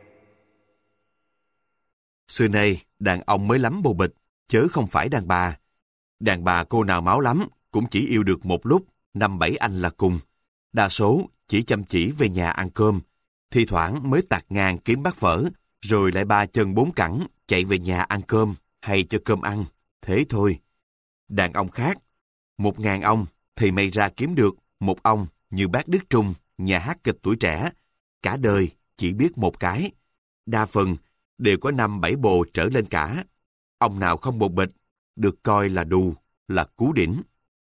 S1: Xưa nay, đàn ông mới lắm bồ bịch, chớ không phải đàn bà. Đàn bà cô nào máu lắm, cũng chỉ yêu được một lúc, năm bảy anh là cùng. Đa số chỉ chăm chỉ về nhà ăn cơm, thi thoảng mới tạt ngang kiếm bát phở, rồi lại ba chân bốn cẳng chạy về nhà ăn cơm hay cho cơm ăn, thế thôi. Đàn ông khác, một ngàn ông thì may ra kiếm được một ông như bác Đức Trung, nhà hát kịch tuổi trẻ, cả đời chỉ biết một cái. Đa phần đều có năm bảy bồ trở lên cả. Ông nào không bồ bịch, được coi là đù, là cú đỉnh.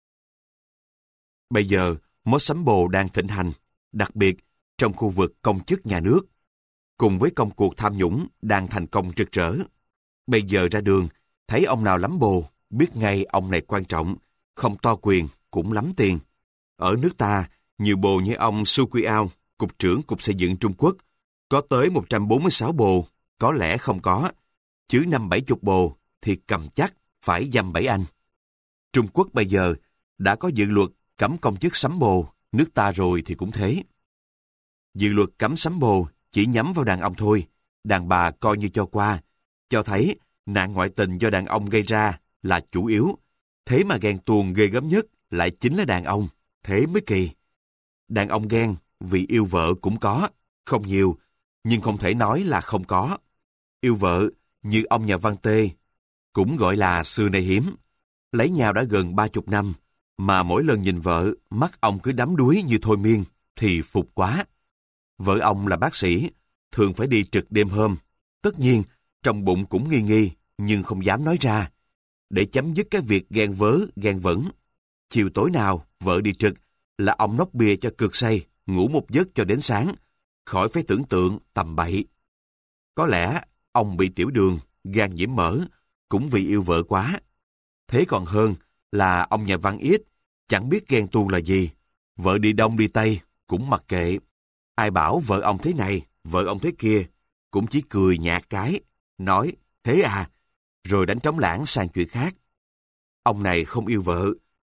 S1: Bây giờ, mối sắm bồ đang thịnh hành, đặc biệt trong khu vực công chức nhà nước, cùng với công cuộc tham nhũng đang thành công rực rỡ. Bây giờ ra đường, thấy ông nào lắm bồ, biết ngay ông này quan trọng, không to quyền, cũng lắm tiền. Ở nước ta, nhiều bồ như ông Su Quy Ao, Cục trưởng Cục Xây dựng Trung Quốc, có tới một trăm bốn mươi sáu bồ, có lẽ không có, chứ năm bảy chục bồ thì cầm chắc phải dăm bảy anh. Trung Quốc bây giờ đã có dự luật cấm công chức sắm bồ, nước ta rồi thì cũng thế. Dự luật cấm sắm bồ chỉ nhắm vào đàn ông thôi, đàn bà coi như cho qua, cho thấy nạn ngoại tình do đàn ông gây ra là chủ yếu. Thế mà ghen tuông ghê gớm nhất lại chính là đàn ông, thế mới kỳ. Đàn ông ghen vì yêu vợ cũng có, không nhiều, nhưng không thể nói là không có. Yêu vợ như ông nhà văn Tê, cũng gọi là xưa nay hiếm. Lấy nhau đã gần ba chục năm, mà mỗi lần nhìn vợ, mắt ông cứ đắm đuối như thôi miên, thì phục quá. Vợ ông là bác sĩ, thường phải đi trực đêm hôm. Tất nhiên, trong bụng cũng nghi nghi, nhưng không dám nói ra, để chấm dứt cái việc ghen vớ, ghen vẩn. Chiều tối nào, vợ đi trực, là ông nốc bia cho cực say, ngủ một giấc cho đến sáng, khỏi phải tưởng tượng tầm bậy. Có lẽ, ông bị tiểu đường, gan nhiễm mỡ, cũng vì yêu vợ quá. Thế còn hơn là ông nhà văn ít, chẳng biết ghen tuông là gì. Vợ đi đông đi tây, cũng mặc kệ. Ai bảo vợ ông thế này, vợ ông thế kia, cũng chỉ cười nhạt cái, nói, thế à, rồi đánh trống lãng sang chuyện khác. Ông này không yêu vợ,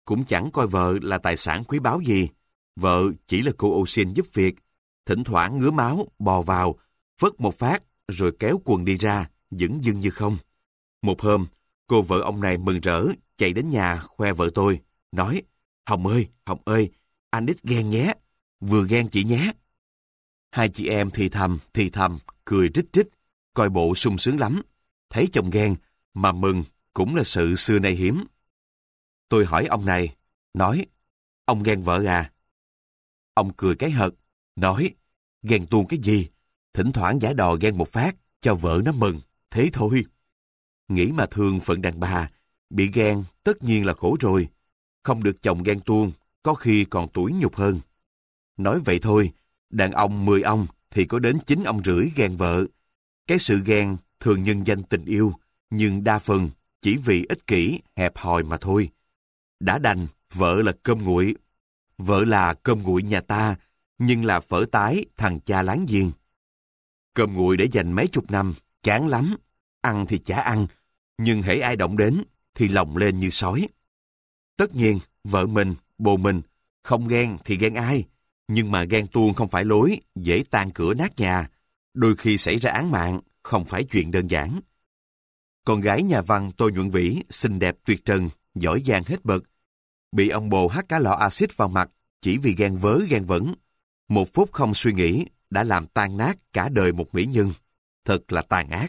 S1: cũng chẳng coi vợ là tài sản quý báu gì. Vợ chỉ là cô ô xin giúp việc, thỉnh thoảng ngứa máu, bò vào, phất một phát, rồi kéo quần đi ra, dửng dưng như không. Một hôm, cô vợ ông này mừng rỡ, chạy đến nhà khoe vợ tôi, nói, Hồng ơi, Hồng ơi, anh ít ghen nhé, vừa ghen chị nhé. Hai chị em thì thầm, thì thầm, cười rít rít, coi bộ sung sướng lắm. Thấy chồng ghen, mà mừng cũng là sự xưa nay hiếm. Tôi hỏi ông này, nói, ông ghen vợ à? Ông cười cái hật, nói, ghen tuông cái gì, thỉnh thoảng giả đò ghen một phát, cho vợ nó mừng, thế thôi. Nghĩ mà thương phận đàn bà, bị ghen tất nhiên là khổ rồi, không được chồng ghen tuông, có khi còn tủi nhục hơn. Nói vậy thôi, đàn ông mười ông thì có đến chín ông rưỡi ghen vợ. Cái sự ghen thường nhân danh tình yêu, nhưng đa phần chỉ vì ích kỷ, hẹp hòi mà thôi. Đã đành, vợ là cơm nguội. Vợ là cơm nguội nhà ta, nhưng là phở tái thằng cha láng giềng. Cơm nguội để dành mấy chục năm, chán lắm. Ăn thì chả ăn, nhưng hễ ai động đến thì lòng lên như sói. Tất nhiên, vợ mình, bồ mình, không ghen thì ghen ai. Nhưng mà ghen tuông không phải lối, dễ tan cửa nát nhà. Đôi khi xảy ra án mạng, không phải chuyện đơn giản. Con gái nhà văn Tô Nhuận Vĩ, xinh đẹp tuyệt trần, giỏi giang hết bậc. Bị ông bồ hắt cá lọ axit vào mặt, chỉ vì ghen vớ ghen vẩn. Một phút không suy nghĩ, đã làm tan nát cả đời một mỹ nhân. Thật là tàn ác.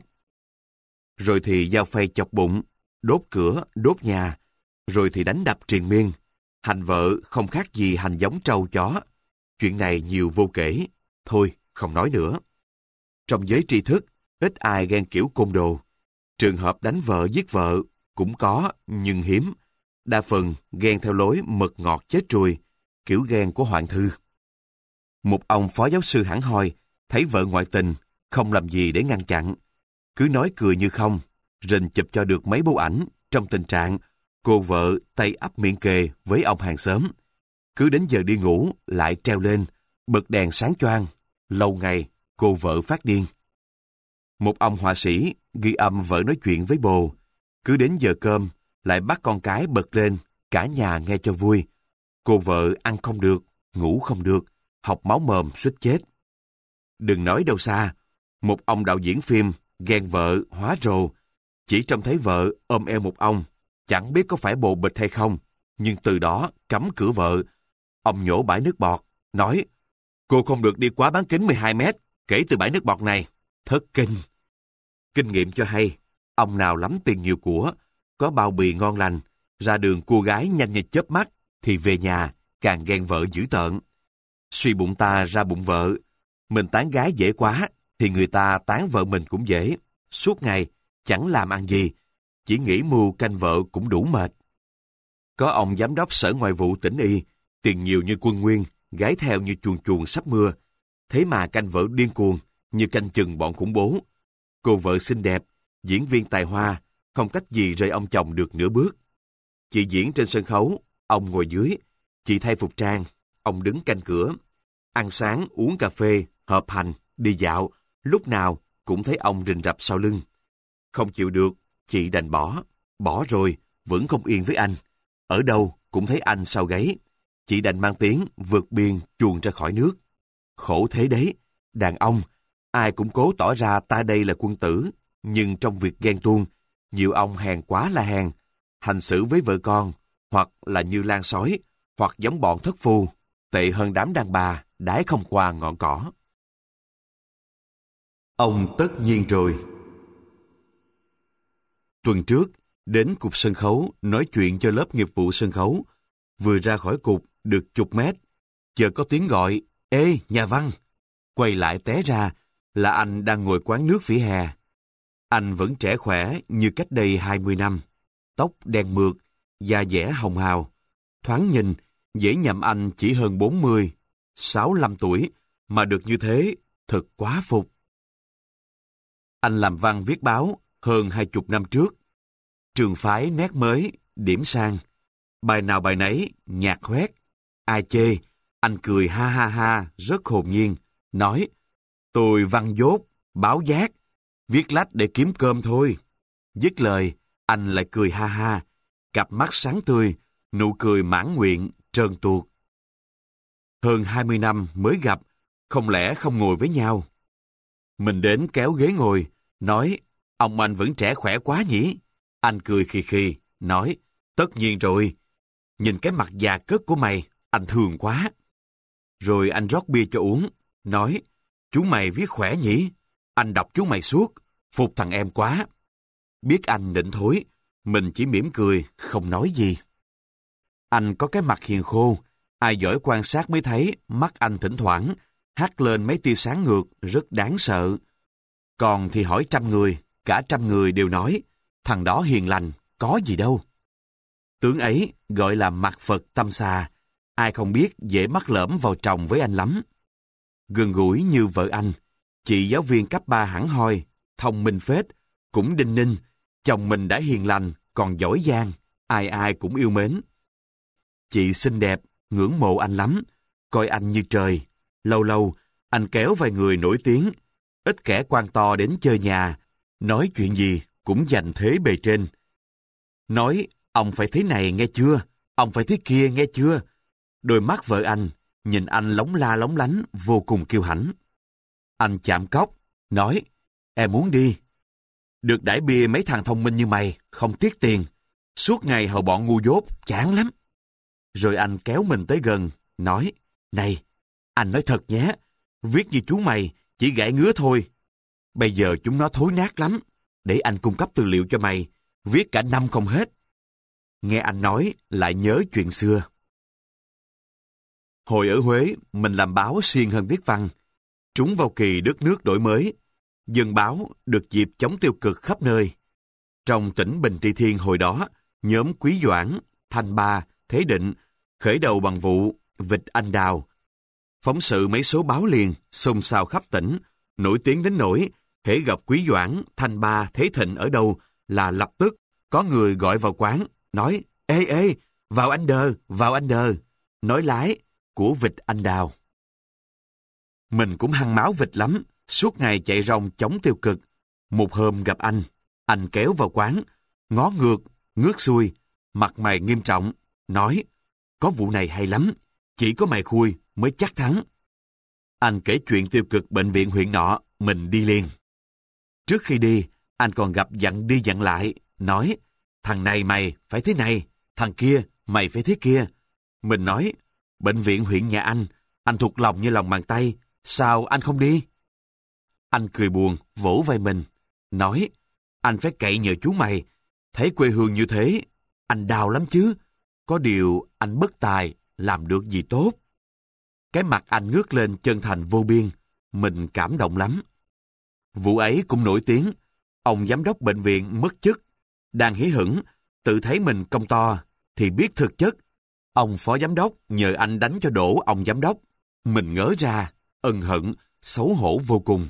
S1: Rồi thì dao phay chọc bụng, đốt cửa, đốt nhà. Rồi thì đánh đập triền miên. Hành vợ không khác gì hành giống trâu chó. Chuyện này nhiều vô kể. Thôi, không nói nữa. Trong giới tri thức, ít ai ghen kiểu côn đồ. Trường hợp đánh vợ giết vợ cũng có, nhưng hiếm. Đa phần ghen theo lối mật ngọt chết ruồi, kiểu ghen của Hoàng Thư. Một ông phó giáo sư hẳn hoi, thấy vợ ngoại tình, không làm gì để ngăn chặn. Cứ nói cười như không, rình chụp cho được mấy bức ảnh trong tình trạng cô vợ tay ấp miệng kề với ông hàng xóm. Cứ đến giờ đi ngủ lại treo lên, bật đèn sáng choang. Lâu ngày, cô vợ phát điên. Một ông họa sĩ ghi âm vợ nói chuyện với bồ. Cứ đến giờ cơm, lại bắt con cái bật lên, cả nhà nghe cho vui. Cô vợ ăn không được, ngủ không được, học máu mồm suýt chết. Đừng nói đâu xa, một ông đạo diễn phim ghen vợ hóa rồ. Chỉ trông thấy vợ ôm eo một ông, chẳng biết có phải bồ bịch hay không, nhưng từ đó cấm cửa vợ. Ông nhổ bãi nước bọt, nói, cô không được đi quá bán kính mười hai mét, kể từ bãi nước bọt này. Thất kinh. Kinh nghiệm cho hay, ông nào lắm tiền nhiều của, có bao bì ngon lành, ra đường cô gái nhanh như chớp mắt, thì về nhà càng ghen vợ dữ tợn. Suy bụng ta ra bụng vợ, mình tán gái dễ quá, thì người ta tán vợ mình cũng dễ. Suốt ngày, chẳng làm ăn gì, chỉ nghĩ mưu canh vợ cũng đủ mệt. Có ông giám đốc sở ngoại vụ tỉnh Y, tiền nhiều như quân nguyên, gái theo như chuồn chuồn sắp mưa. Thế mà canh vợ điên cuồng, như canh chừng bọn khủng bố. Cô vợ xinh đẹp, diễn viên tài hoa, không cách gì rời ông chồng được nửa bước. Chị diễn trên sân khấu, ông ngồi dưới, chị thay phục trang, ông đứng canh cửa. Ăn sáng, uống cà phê, họp hành, đi dạo, lúc nào cũng thấy ông rình rập sau lưng. Không chịu được, chị đành bỏ. Bỏ rồi, vẫn không yên với anh. Ở đâu cũng thấy anh sau gáy. Chị đành mang tiếng vượt biên chuồn ra khỏi nước. Khổ thế đấy, đàn ông, ai cũng cố tỏ ra ta đây là quân tử, nhưng trong việc ghen tuông, nhiều ông hèn quá là hèn, hành xử với vợ con, hoặc là như lan sói, hoặc giống bọn thất phu, tệ hơn đám đàn bà, đái không qua ngọn cỏ. Ông tất nhiên rồi. Tuần trước, đến cục sân khấu nói chuyện cho lớp nghiệp vụ sân khấu. Vừa ra khỏi cục được chục mét, chợt có tiếng gọi, ê, nhà văn. Quay lại té ra là anh đang ngồi quán nước vỉa hè. Anh vẫn trẻ khỏe như cách đây hai mươi năm. Tóc đen mượt, da dẻ hồng hào. Thoáng nhìn, dễ nhầm anh chỉ hơn bốn mươi, sáu mươi lăm tuổi, mà được như thế, thật quá phục. Anh làm văn viết báo hơn hai chục năm trước. Trường phái nét mới, điểm sang. Bài nào bài nấy, nhạc hoét. Ai chê, anh cười ha ha ha, rất hồn nhiên. Nói, tôi văn dốt, báo giác, viết lách để kiếm cơm thôi. Dứt lời, anh lại cười ha ha, cặp mắt sáng tươi, nụ cười mãn nguyện, trơn tuột. Hơn hai mươi năm mới gặp, không lẽ không ngồi với nhau? Mình đến kéo ghế ngồi, nói, ông anh vẫn trẻ khỏe quá nhỉ? Anh cười khì khì, nói, tất nhiên rồi. Nhìn cái mặt già cất của mày, anh thương quá. Rồi anh rót bia cho uống, nói, chú mày viết khỏe nhỉ? Anh đọc chú mày suốt, phục thằng em quá. Biết anh định thối, mình chỉ mỉm cười, không nói gì. Anh có cái mặt hiền khô, ai giỏi quan sát mới thấy mắt anh thỉnh thoảng hắt lên mấy tia sáng ngược rất đáng sợ. Còn thì hỏi trăm người, cả trăm người đều nói, thằng đó hiền lành, có gì đâu. Tướng ấy gọi là mặt Phật tâm xà, ai không biết dễ mắc lỡm vào chồng với anh lắm. Gần gũi như vợ anh, chị giáo viên cấp ba hẳn hoi, thông minh phết, cũng đinh ninh, chồng mình đã hiền lành, còn giỏi giang, ai ai cũng yêu mến. Chị xinh đẹp, ngưỡng mộ anh lắm, coi anh như trời. Lâu lâu, anh kéo vài người nổi tiếng, ít kẻ quan to đến chơi nhà, nói chuyện gì cũng giành thế bề trên. Nói, ông phải thế này nghe chưa, ông phải thế kia nghe chưa. Đôi mắt vợ anh, nhìn anh lóng la lóng lánh, vô cùng kiêu hãnh. Anh chạm cốc, nói, em muốn đi. Được đãi bia mấy thằng thông minh như mày, không tiếc tiền. Suốt ngày hầu bọn ngu dốt, chán lắm. Rồi anh kéo mình tới gần, nói, này, anh nói thật nhé, viết như chú mày, chỉ gãi ngứa thôi. Bây giờ chúng nó thối nát lắm, để anh cung cấp tư liệu cho mày, viết cả năm không hết. Nghe anh nói, lại nhớ chuyện xưa. Hồi ở Huế, mình làm báo siêng hơn viết văn. Trúng vào kỳ đất nước đổi mới, dân báo được dịp chống tiêu cực khắp nơi. Trong tỉnh Bình Trị Thiên hồi đó, nhóm Quý Doãn, Thanh Ba, Thế Định khởi đầu bằng vụ vịt anh đào. Phóng sự mấy số báo liền, xôn xao khắp tỉnh, nổi tiếng đến nỗi hễ gặp Quý Doãn, Thanh Ba, Thế Thịnh ở đâu là lập tức có người gọi vào quán, nói, ê ê, vào anh đờ, vào anh đờ, nói lái của vịt anh đào. Mình cũng hăng máu vịt lắm, suốt ngày chạy rong chống tiêu cực. Một hôm gặp anh, anh kéo vào quán, ngó ngược, ngước xuôi, mặt mày nghiêm trọng, nói, có vụ này hay lắm, chỉ có mày khui mới chắc thắng. Anh kể chuyện tiêu cực bệnh viện huyện nọ, mình đi liền. Trước khi đi, anh còn gặp dặn đi dặn lại, nói, thằng này mày phải thế này, thằng kia mày phải thế kia. Mình nói, bệnh viện huyện nhà anh, anh thuộc lòng như lòng bàn tay, sao anh không đi? Anh cười buồn, vỗ vai mình, nói, anh phải cậy nhờ chú mày, thấy quê hương như thế, anh đau lắm chứ, có điều anh bất tài, làm được gì tốt. Cái mặt anh ngước lên chân thành vô biên, mình cảm động lắm. Vụ ấy cũng nổi tiếng, ông giám đốc bệnh viện mất chức, đang hí hửng, tự thấy mình công to, thì biết thực chất. Ông phó giám đốc nhờ anh đánh cho đổ ông giám đốc. Mình ngớ ra, ân hận, xấu hổ vô cùng.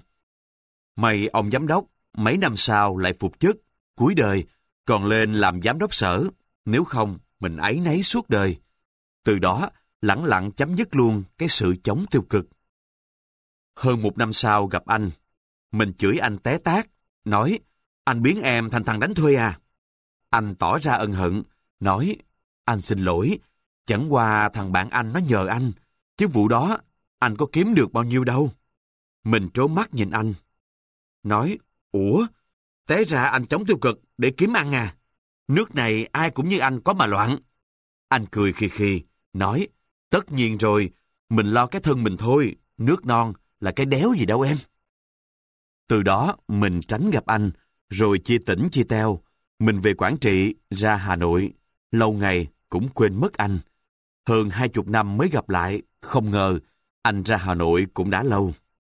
S1: May ông giám đốc, mấy năm sau lại phục chức, cuối đời, còn lên làm giám đốc sở, nếu không, mình áy náy suốt đời. Từ đó, lẳng lặng chấm dứt luôn cái sự chống tiêu cực. Hơn một năm sau gặp anh, mình chửi anh té tát, nói, anh biến em thành thằng đánh thuê à? Anh tỏ ra ân hận, nói, anh xin lỗi, chẳng qua thằng bạn anh nó nhờ anh, chứ vụ đó, anh có kiếm được bao nhiêu đâu. Mình trố mắt nhìn anh, nói, ủa, té ra anh chống tiêu cực để kiếm ăn à? Nước này ai cũng như anh có mà loạn. Anh cười khì khì, nói, tất nhiên rồi, mình lo cái thân mình thôi, nước non là cái đéo gì đâu em. Từ đó mình tránh gặp anh, rồi chia tỉnh chia teo. Mình về Quảng Trị, ra Hà Nội, lâu ngày cũng quên mất anh. Hơn hai chục năm mới gặp lại, không ngờ anh ra Hà Nội cũng đã lâu.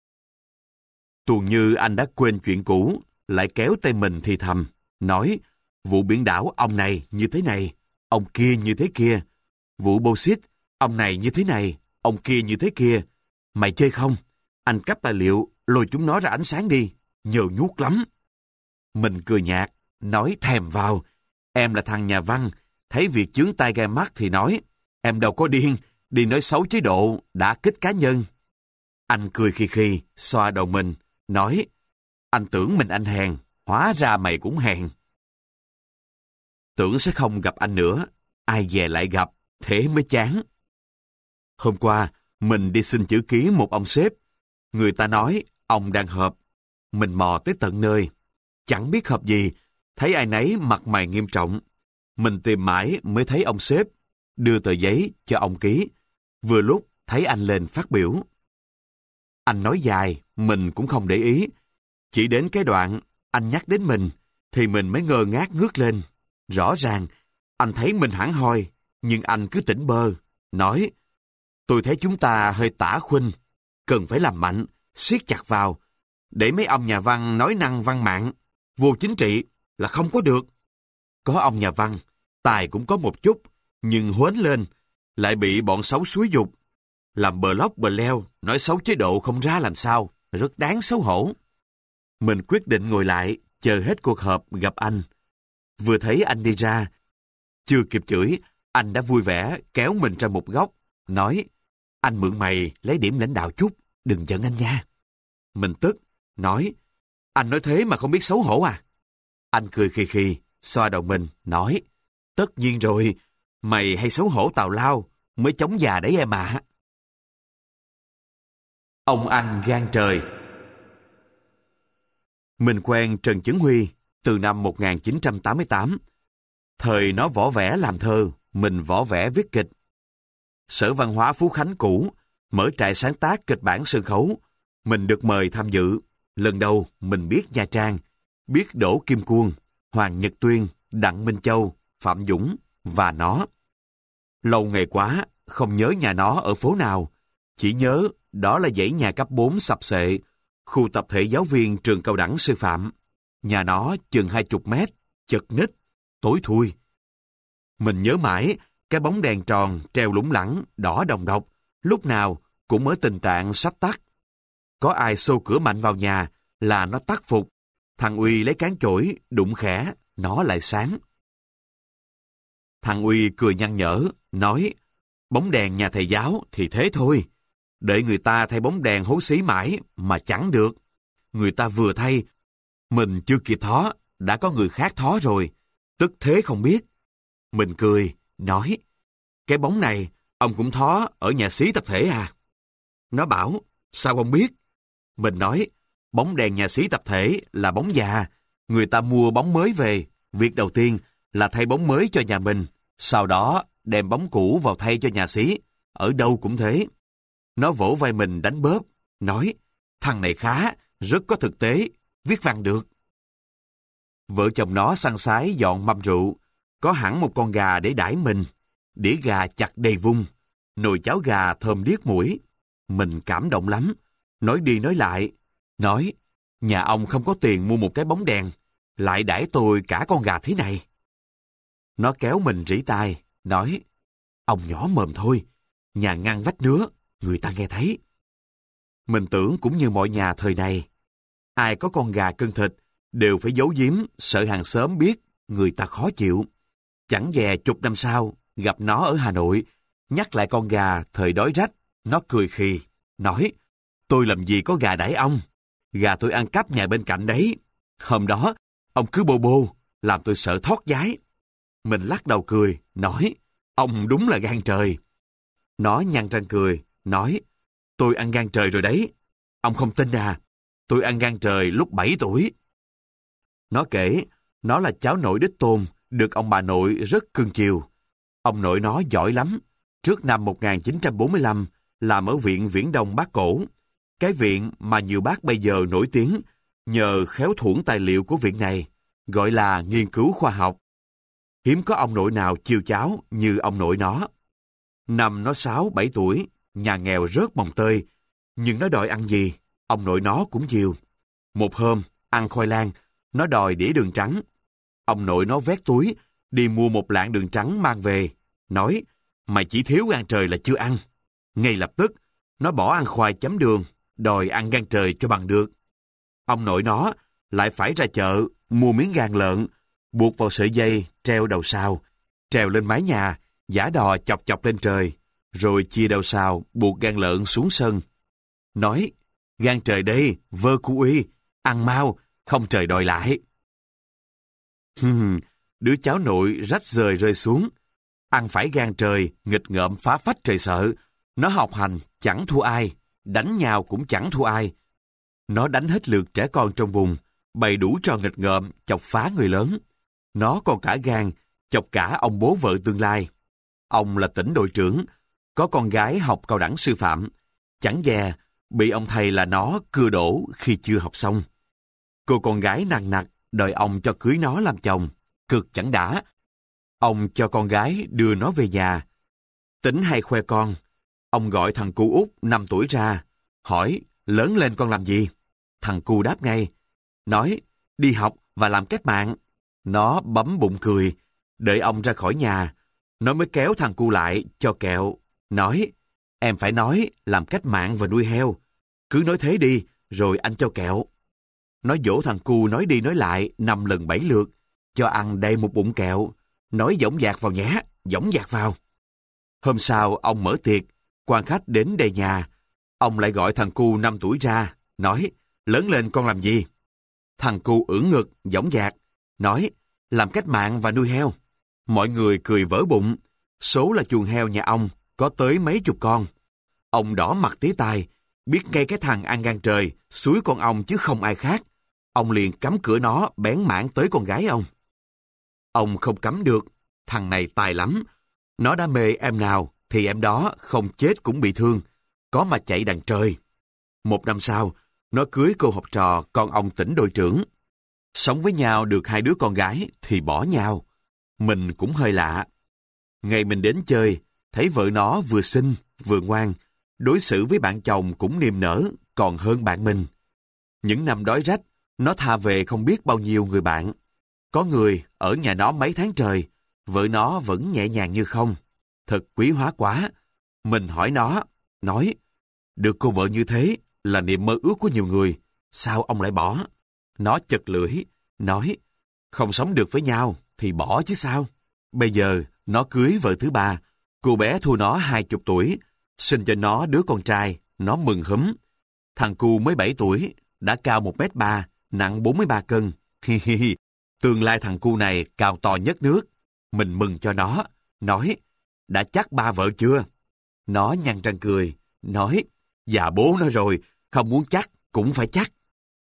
S1: Tuồn như anh đã quên chuyện cũ, lại kéo tay mình thì thầm, nói, vụ biển đảo ông này như thế này, ông kia như thế kia. Vụ bauxit, ông này như thế này, ông kia như thế kia. Mày chơi không? Anh cấp tài liệu, lôi chúng nó ra ánh sáng đi, nhờ nhuốc lắm. Mình cười nhạt, nói thèm vào. Em là thằng nhà văn, thấy việc chướng tai gai mắt thì nói, em đâu có điên, đi nói xấu chế độ, đã kích cá nhân. Anh cười khì khì, xoa đầu mình, nói, anh tưởng mình anh hèn, hóa ra mày cũng hèn. Tưởng sẽ không gặp anh nữa, ai dè lại gặp, thế mới chán. Hôm qua, mình đi xin chữ ký một ông sếp. Người ta nói ông đang họp. Mình mò tới tận nơi. Chẳng biết họp gì, thấy ai nấy mặt mày nghiêm trọng. Mình tìm mãi mới thấy ông sếp, đưa tờ giấy cho ông ký. Vừa lúc thấy anh lên phát biểu. Anh nói dài, mình cũng không để ý. Chỉ đến cái đoạn anh nhắc đến mình, thì mình mới ngơ ngác ngước lên. Rõ ràng, anh thấy mình hẳn hoi, nhưng anh cứ tỉnh bơ, nói: tôi thấy chúng ta hơi tả khuynh, cần phải làm mạnh, siết chặt vào, để mấy ông nhà văn nói năng văn mạng, vô chính trị là không có được. Có ông nhà văn, tài cũng có một chút, nhưng huến lên, lại bị bọn xấu xúi dục. Làm bờ lóc bờ leo, nói xấu chế độ không ra làm sao, rất đáng xấu hổ. Mình quyết định ngồi lại, chờ hết cuộc họp gặp anh. Vừa thấy anh đi ra, chưa kịp chửi, anh đã vui vẻ kéo mình ra một góc, nói: anh mượn mày lấy điểm lãnh đạo chút, đừng giận anh nha. Mình tức, nói: anh nói thế mà không biết xấu hổ à? Anh cười khì khì, xoa đầu mình, nói: tất nhiên rồi, mày hay xấu hổ tào lao, mới chống già đấy em ạ. Ông anh gan trời. Mình quen Trần Chấn Huy từ năm một nghìn chín trăm tám mươi tám. Thời nó võ vẽ làm thơ, mình võ vẽ viết kịch. Sở Văn hóa Phú Khánh cũ mở trại sáng tác kịch bản sân khấu. Mình được mời tham dự. Lần đầu mình biết Nha Trang, biết Đỗ Kim Cuông, Hoàng Nhật Tuyên, Đặng Minh Châu, Phạm Dũng và nó. Lâu ngày quá, không nhớ nhà nó ở phố nào. Chỉ nhớ đó là dãy nhà cấp bốn sập xệ, khu tập thể giáo viên trường cao đẳng sư phạm. Nhà nó chừng hai chục mét, chật ních, tối thui. Mình nhớ mãi cái bóng đèn tròn treo lủng lẳng, đỏ đồng độc, lúc nào cũng ở tình trạng sắp tắt. Có ai xô cửa mạnh vào nhà là nó tắt phục. Thằng Uy lấy cán chổi, đụng khẽ, nó lại sáng. Thằng Uy cười nhăn nhở, nói: bóng đèn nhà thầy giáo thì thế thôi. Đợi người ta thay bóng đèn hố xí mãi mà chẳng được. Người ta vừa thay, mình chưa kịp thó, đã có người khác thó rồi. Tức thế không biết. Mình cười, nói: cái bóng này, ông cũng thó ở nhà xí tập thể à? Nó bảo: sao ông biết? Mình nói: bóng đèn nhà xí tập thể là bóng già. Người ta mua bóng mới về, việc đầu tiên là thay bóng mới cho nhà mình. Sau đó đem bóng cũ vào thay cho nhà xí. Ở đâu cũng thế. Nó vỗ vai mình đánh bóp, nói: thằng này khá, rất có thực tế, viết văn được. Vợ chồng nó săn sái dọn mâm rượu, có hẳn một con gà để đãi mình. Đĩa gà chặt đầy vung, nồi cháo gà thơm điếc mũi. Mình cảm động lắm, nói đi nói lại, nói: nhà ông không có tiền mua một cái bóng đèn, lại đãi tôi cả con gà thế này. Nó kéo mình rỉ tai, nói: ông nhỏ mồm thôi, nhà ngăn vách nứa, người ta nghe thấy. Mình tưởng cũng như mọi nhà thời này, ai có con gà cân thịt đều phải giấu giếm, sợ hàng xóm biết, người ta khó chịu. Chẳng dè chục năm sau, gặp nó ở Hà Nội, nhắc lại con gà thời đói rách, nó cười khì, nói: tôi làm gì có gà đãi ông, gà tôi ăn cắp nhà bên cạnh đấy. Hôm đó, ông cứ bô bô, làm tôi sợ thoát vái. Mình lắc đầu cười, nói: ông đúng là gan trời. Nó nhăn răng cười, nói: tôi ăn gan trời rồi đấy. Ông không tin à? Tôi ăn gan trời lúc bảy tuổi. Nó kể, nó là cháu nội đích tôn, được ông bà nội rất cưng chiều. Ông nội nó giỏi lắm. Trước năm một nghìn chín trăm bốn mươi lăm, làm ở Viện Viễn Đông Bác Cổ. Cái viện mà nhiều bác bây giờ nổi tiếng nhờ khéo thuẫn tài liệu của viện này, gọi là nghiên cứu khoa học. Hiếm có ông nội nào chiều cháu như ông nội nó. Năm nó sáu, bảy tuổi, nhà nghèo rớt mồng tơi, nhưng nó đòi ăn gì, ông nội nó cũng chiều. Một hôm, ăn khoai lang, nó đòi đĩa đường trắng. Ông nội nó vét túi, đi mua một lạng đường trắng mang về, nói: mày chỉ thiếu gan trời là chưa ăn. Ngay lập tức, nó bỏ ăn khoai chấm đường, đòi ăn gan trời cho bằng được. Ông nội nó lại phải ra chợ, mua miếng gan lợn, buộc vào sợi dây, treo đầu sào, trèo lên mái nhà, giả đò chọc chọc lên trời, rồi chia đầu sào, buộc gan lợn xuống sân. Nói: gan trời đây, vơ cu uy, ăn mau, không trời đòi lại. Hừm, đứa cháu nội rách rời rơi xuống. ăn phải gan trời, nghịch ngợm phá phách trời sợ. Nó học hành chẳng thua ai, đánh nhau cũng chẳng thua ai. Nó đánh hết lượt trẻ con trong vùng, bày đủ trò nghịch ngợm, chọc phá người lớn. Nó còn cả gan, chọc cả ông bố vợ tương lai. Ông là tỉnh đội trưởng, có con gái học cao đẳng sư phạm. Chẳng dè, bị ông thầy là nó cưa đổ khi chưa học xong. Cô con gái nằng nặc đòi ông cho cưới nó làm chồng, cực chẳng đã. Ông cho con gái đưa nó về nhà. Tính hay khoe con, ông gọi thằng cu út năm tuổi ra, hỏi lớn lên con làm gì? Thằng cu đáp ngay, nói đi học và làm cách mạng. Nó bấm bụng cười, đợi ông ra khỏi nhà, nó mới kéo thằng cu lại cho kẹo, nói em phải nói làm cách mạng và nuôi heo. Cứ nói thế đi, rồi anh cho kẹo. Nó dỗ thằng cu nói đi nói lại năm lần bảy lượt, cho ăn đầy một bụng kẹo, nói dõng dạc vào nhé, dõng dạc vào. Hôm sau ông mở tiệc, quan khách đến đầy nhà. Ông lại gọi thằng cu năm tuổi ra, nói lớn lên con làm gì? Thằng cu ưỡn ngực, dõng dạc, nói làm cách mạng và nuôi heo. Mọi người cười vỡ bụng. Số là chuồng heo nhà ông có tới mấy chục con. Ông đỏ mặt tía tai, biết ngay cái thằng ăn gan trời xúi con ông chứ không ai khác. Ông liền cắm cửa nó bén mảng tới con gái ông. Ông không cấm được, thằng này tài lắm. Nó đã mê em nào thì em đó không chết cũng bị thương, có mà chạy đằng trời. Một năm sau, nó cưới cô học trò con ông tỉnh đội trưởng. Sống với nhau được hai đứa con gái thì bỏ nhau. Mình cũng hơi lạ. Ngày mình đến chơi, thấy vợ nó vừa xinh, vừa ngoan, đối xử với bạn chồng cũng niềm nở, còn hơn bạn mình. Những năm đói rách, nó tha về không biết bao nhiêu người bạn. Có người ở nhà nó mấy tháng trời, vợ nó vẫn nhẹ nhàng như không. Thật quý hóa quá. Mình hỏi nó, nói, được cô vợ như thế là niềm mơ ước của nhiều người, sao ông lại bỏ? Nó chật lưỡi, nói, không sống được với nhau thì bỏ chứ sao. Bây giờ nó cưới vợ thứ ba, cô bé thua nó hai chục tuổi, sinh cho nó đứa con trai, nó mừng húm. Thằng cu mới bảy tuổi, đã cao một mét ba, nặng bốn mươi ba cân. Hi hi hi, tương lai thằng cu này cao to nhất nước. Mình mừng cho nó, nói, đã chắc ba vợ chưa? Nó nhăn răng cười, nói, già bố nó rồi, không muốn chắc cũng phải chắc.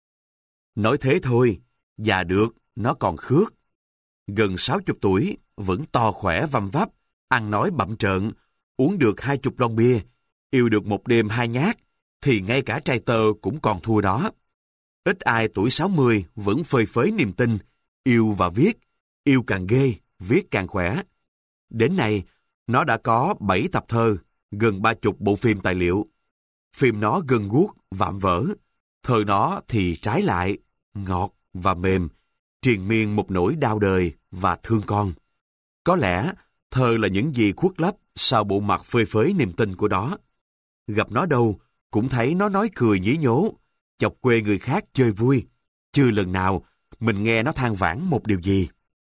S1: Nói thế thôi, già được, nó còn khước. Gần sáu chục tuổi, vẫn to khỏe văm vắp, ăn nói bậm trợn, uống được hai chục lon bia, yêu được một đêm hai nhát, thì ngay cả trai tơ cũng còn thua nó. Ít ai tuổi sáu mươi vẫn phơi phới niềm tin, yêu và viết, yêu càng ghê, viết càng khỏe. Đến nay, nó đã có bảy tập thơ, gần ba chục bộ phim tài liệu. Phim nó gân guốc, vạm vỡ, thơ nó thì trái lại, ngọt và mềm, triền miên một nỗi đau đời và thương con. Có lẽ thơ là những gì khuất lấp sau bộ mặt phơi phới niềm tin của nó. Gặp nó đâu, cũng thấy nó nói cười nhí nhố, chọc quê người khác chơi vui. Chưa lần nào mình nghe nó than vãn một điều gì.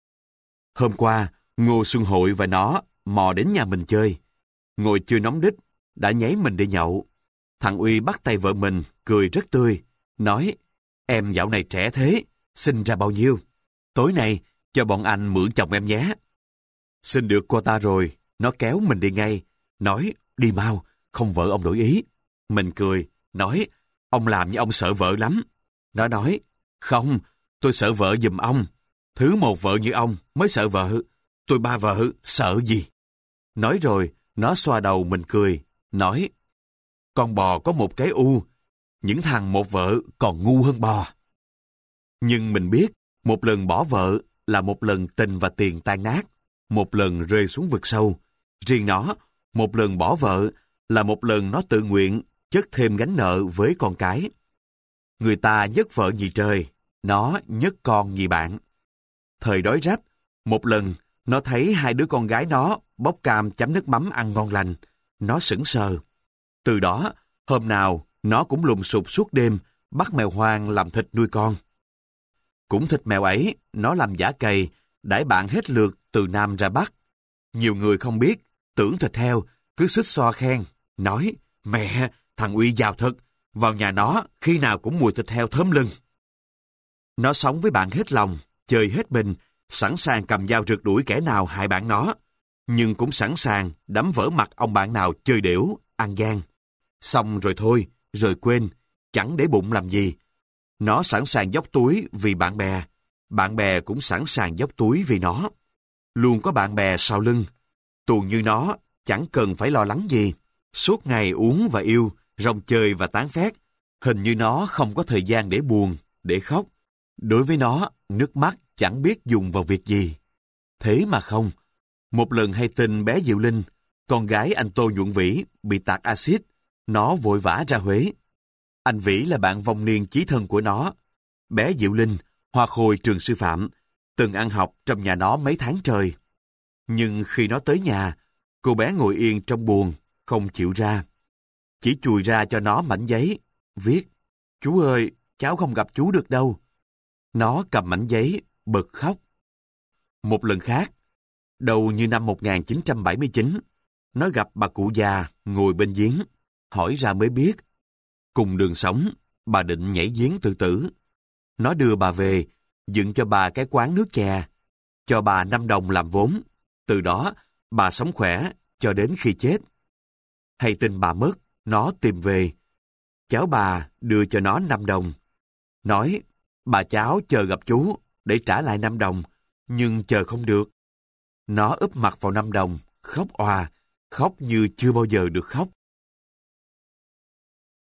S1: Hôm qua, Ngô Xuân Hội và nó mò đến nhà mình chơi. Ngồi chưa nóng đít, đã nháy mình đi nhậu. Thằng Uy bắt tay vợ mình, cười rất tươi, nói, em dạo này trẻ thế, sinh ra bao nhiêu? Tối nay, cho bọn anh mượn chồng em nhé. Xin được cô ta rồi, nó kéo mình đi ngay, nói, đi mau, không vợ ông đổi ý. Mình cười, nói, ông làm như ông sợ vợ lắm. Nó nói, không, tôi sợ vợ giùm ông. Thứ một vợ như ông mới sợ vợ, tôi ba vợ sợ gì? Nói rồi, nó xoa đầu mình cười, nói, con bò có một cái u, những thằng một vợ còn ngu hơn bò. Nhưng mình biết, một lần bỏ vợ là một lần tình và tiền tan nát, một lần rơi xuống vực sâu. Riêng nó, một lần bỏ vợ là một lần nó tự nguyện chất thêm gánh nợ với con cái. Người ta nhất vợ nhì trời, nó nhất con nhì bạn. Thời đói rách, một lần nó thấy hai đứa con gái nó bóc cam chấm nước mắm ăn ngon lành, nó sững sờ. Từ đó, hôm nào nó cũng lùng sục suốt đêm bắt mèo hoang làm thịt nuôi con. Cũng thịt mèo ấy, nó làm giả cầy, đãi bạn hết lượt từ Nam ra Bắc. Nhiều người không biết, tưởng thịt heo, cứ xích xoa khen, nói, mẹ, thằng Uy giàu thật, vào nhà nó khi nào cũng mùi thịt heo thơm lưng. Nó sống với bạn hết lòng, chơi hết mình, sẵn sàng cầm dao rượt đuổi kẻ nào hại bạn nó. nhưng cũng sẵn sàng đấm vỡ mặt ông bạn nào chơi đểu, ăn gian. Xong rồi thôi, rồi quên, chẳng để bụng làm gì. Nó sẵn sàng dốc túi vì bạn bè, bạn bè cũng sẵn sàng dốc túi vì nó. Luôn có bạn bè sau lưng. Tuồng như nó, chẳng cần phải lo lắng gì. Suốt ngày uống và yêu, rong chơi và tán phét. Hình như nó không có thời gian để buồn, để khóc. Đối với nó, nước mắt chẳng biết dùng vào việc gì. Thế mà không. Một lần hay tin bé Diệu Linh, con gái anh Tô Nhuận Vĩ, bị tạt axit, nó vội vã ra Huế. Anh Vĩ là bạn vong niên chí thân của nó. Bé Diệu Linh, hoa khôi trường sư phạm, từng ăn học trong nhà nó mấy tháng trời. Nhưng khi nó tới nhà, cô bé ngồi yên trong buồng, không chịu ra. Chỉ chùi ra cho nó mảnh giấy, viết, chú ơi, cháu không gặp chú được đâu. Nó cầm mảnh giấy, bật khóc. Một lần khác, đầu như năm một nghìn chín trăm bảy mươi chín, nó gặp bà cụ già ngồi bên giếng, hỏi ra mới biết. Cùng đường sống, bà định nhảy giếng tự tử. Nó đưa bà về, dựng cho bà cái quán nước chè, cho bà năm đồng làm vốn. Từ đó, bà sống khỏe cho đến khi chết. Hay tin bà mất, nó tìm về. Cháu bà đưa cho nó năm đồng. Nói, bà cháu chờ gặp chú để trả lại năm đồng, nhưng chờ không được. Nó úp mặt vào năm đồng, khóc òa, khóc như chưa bao giờ được khóc.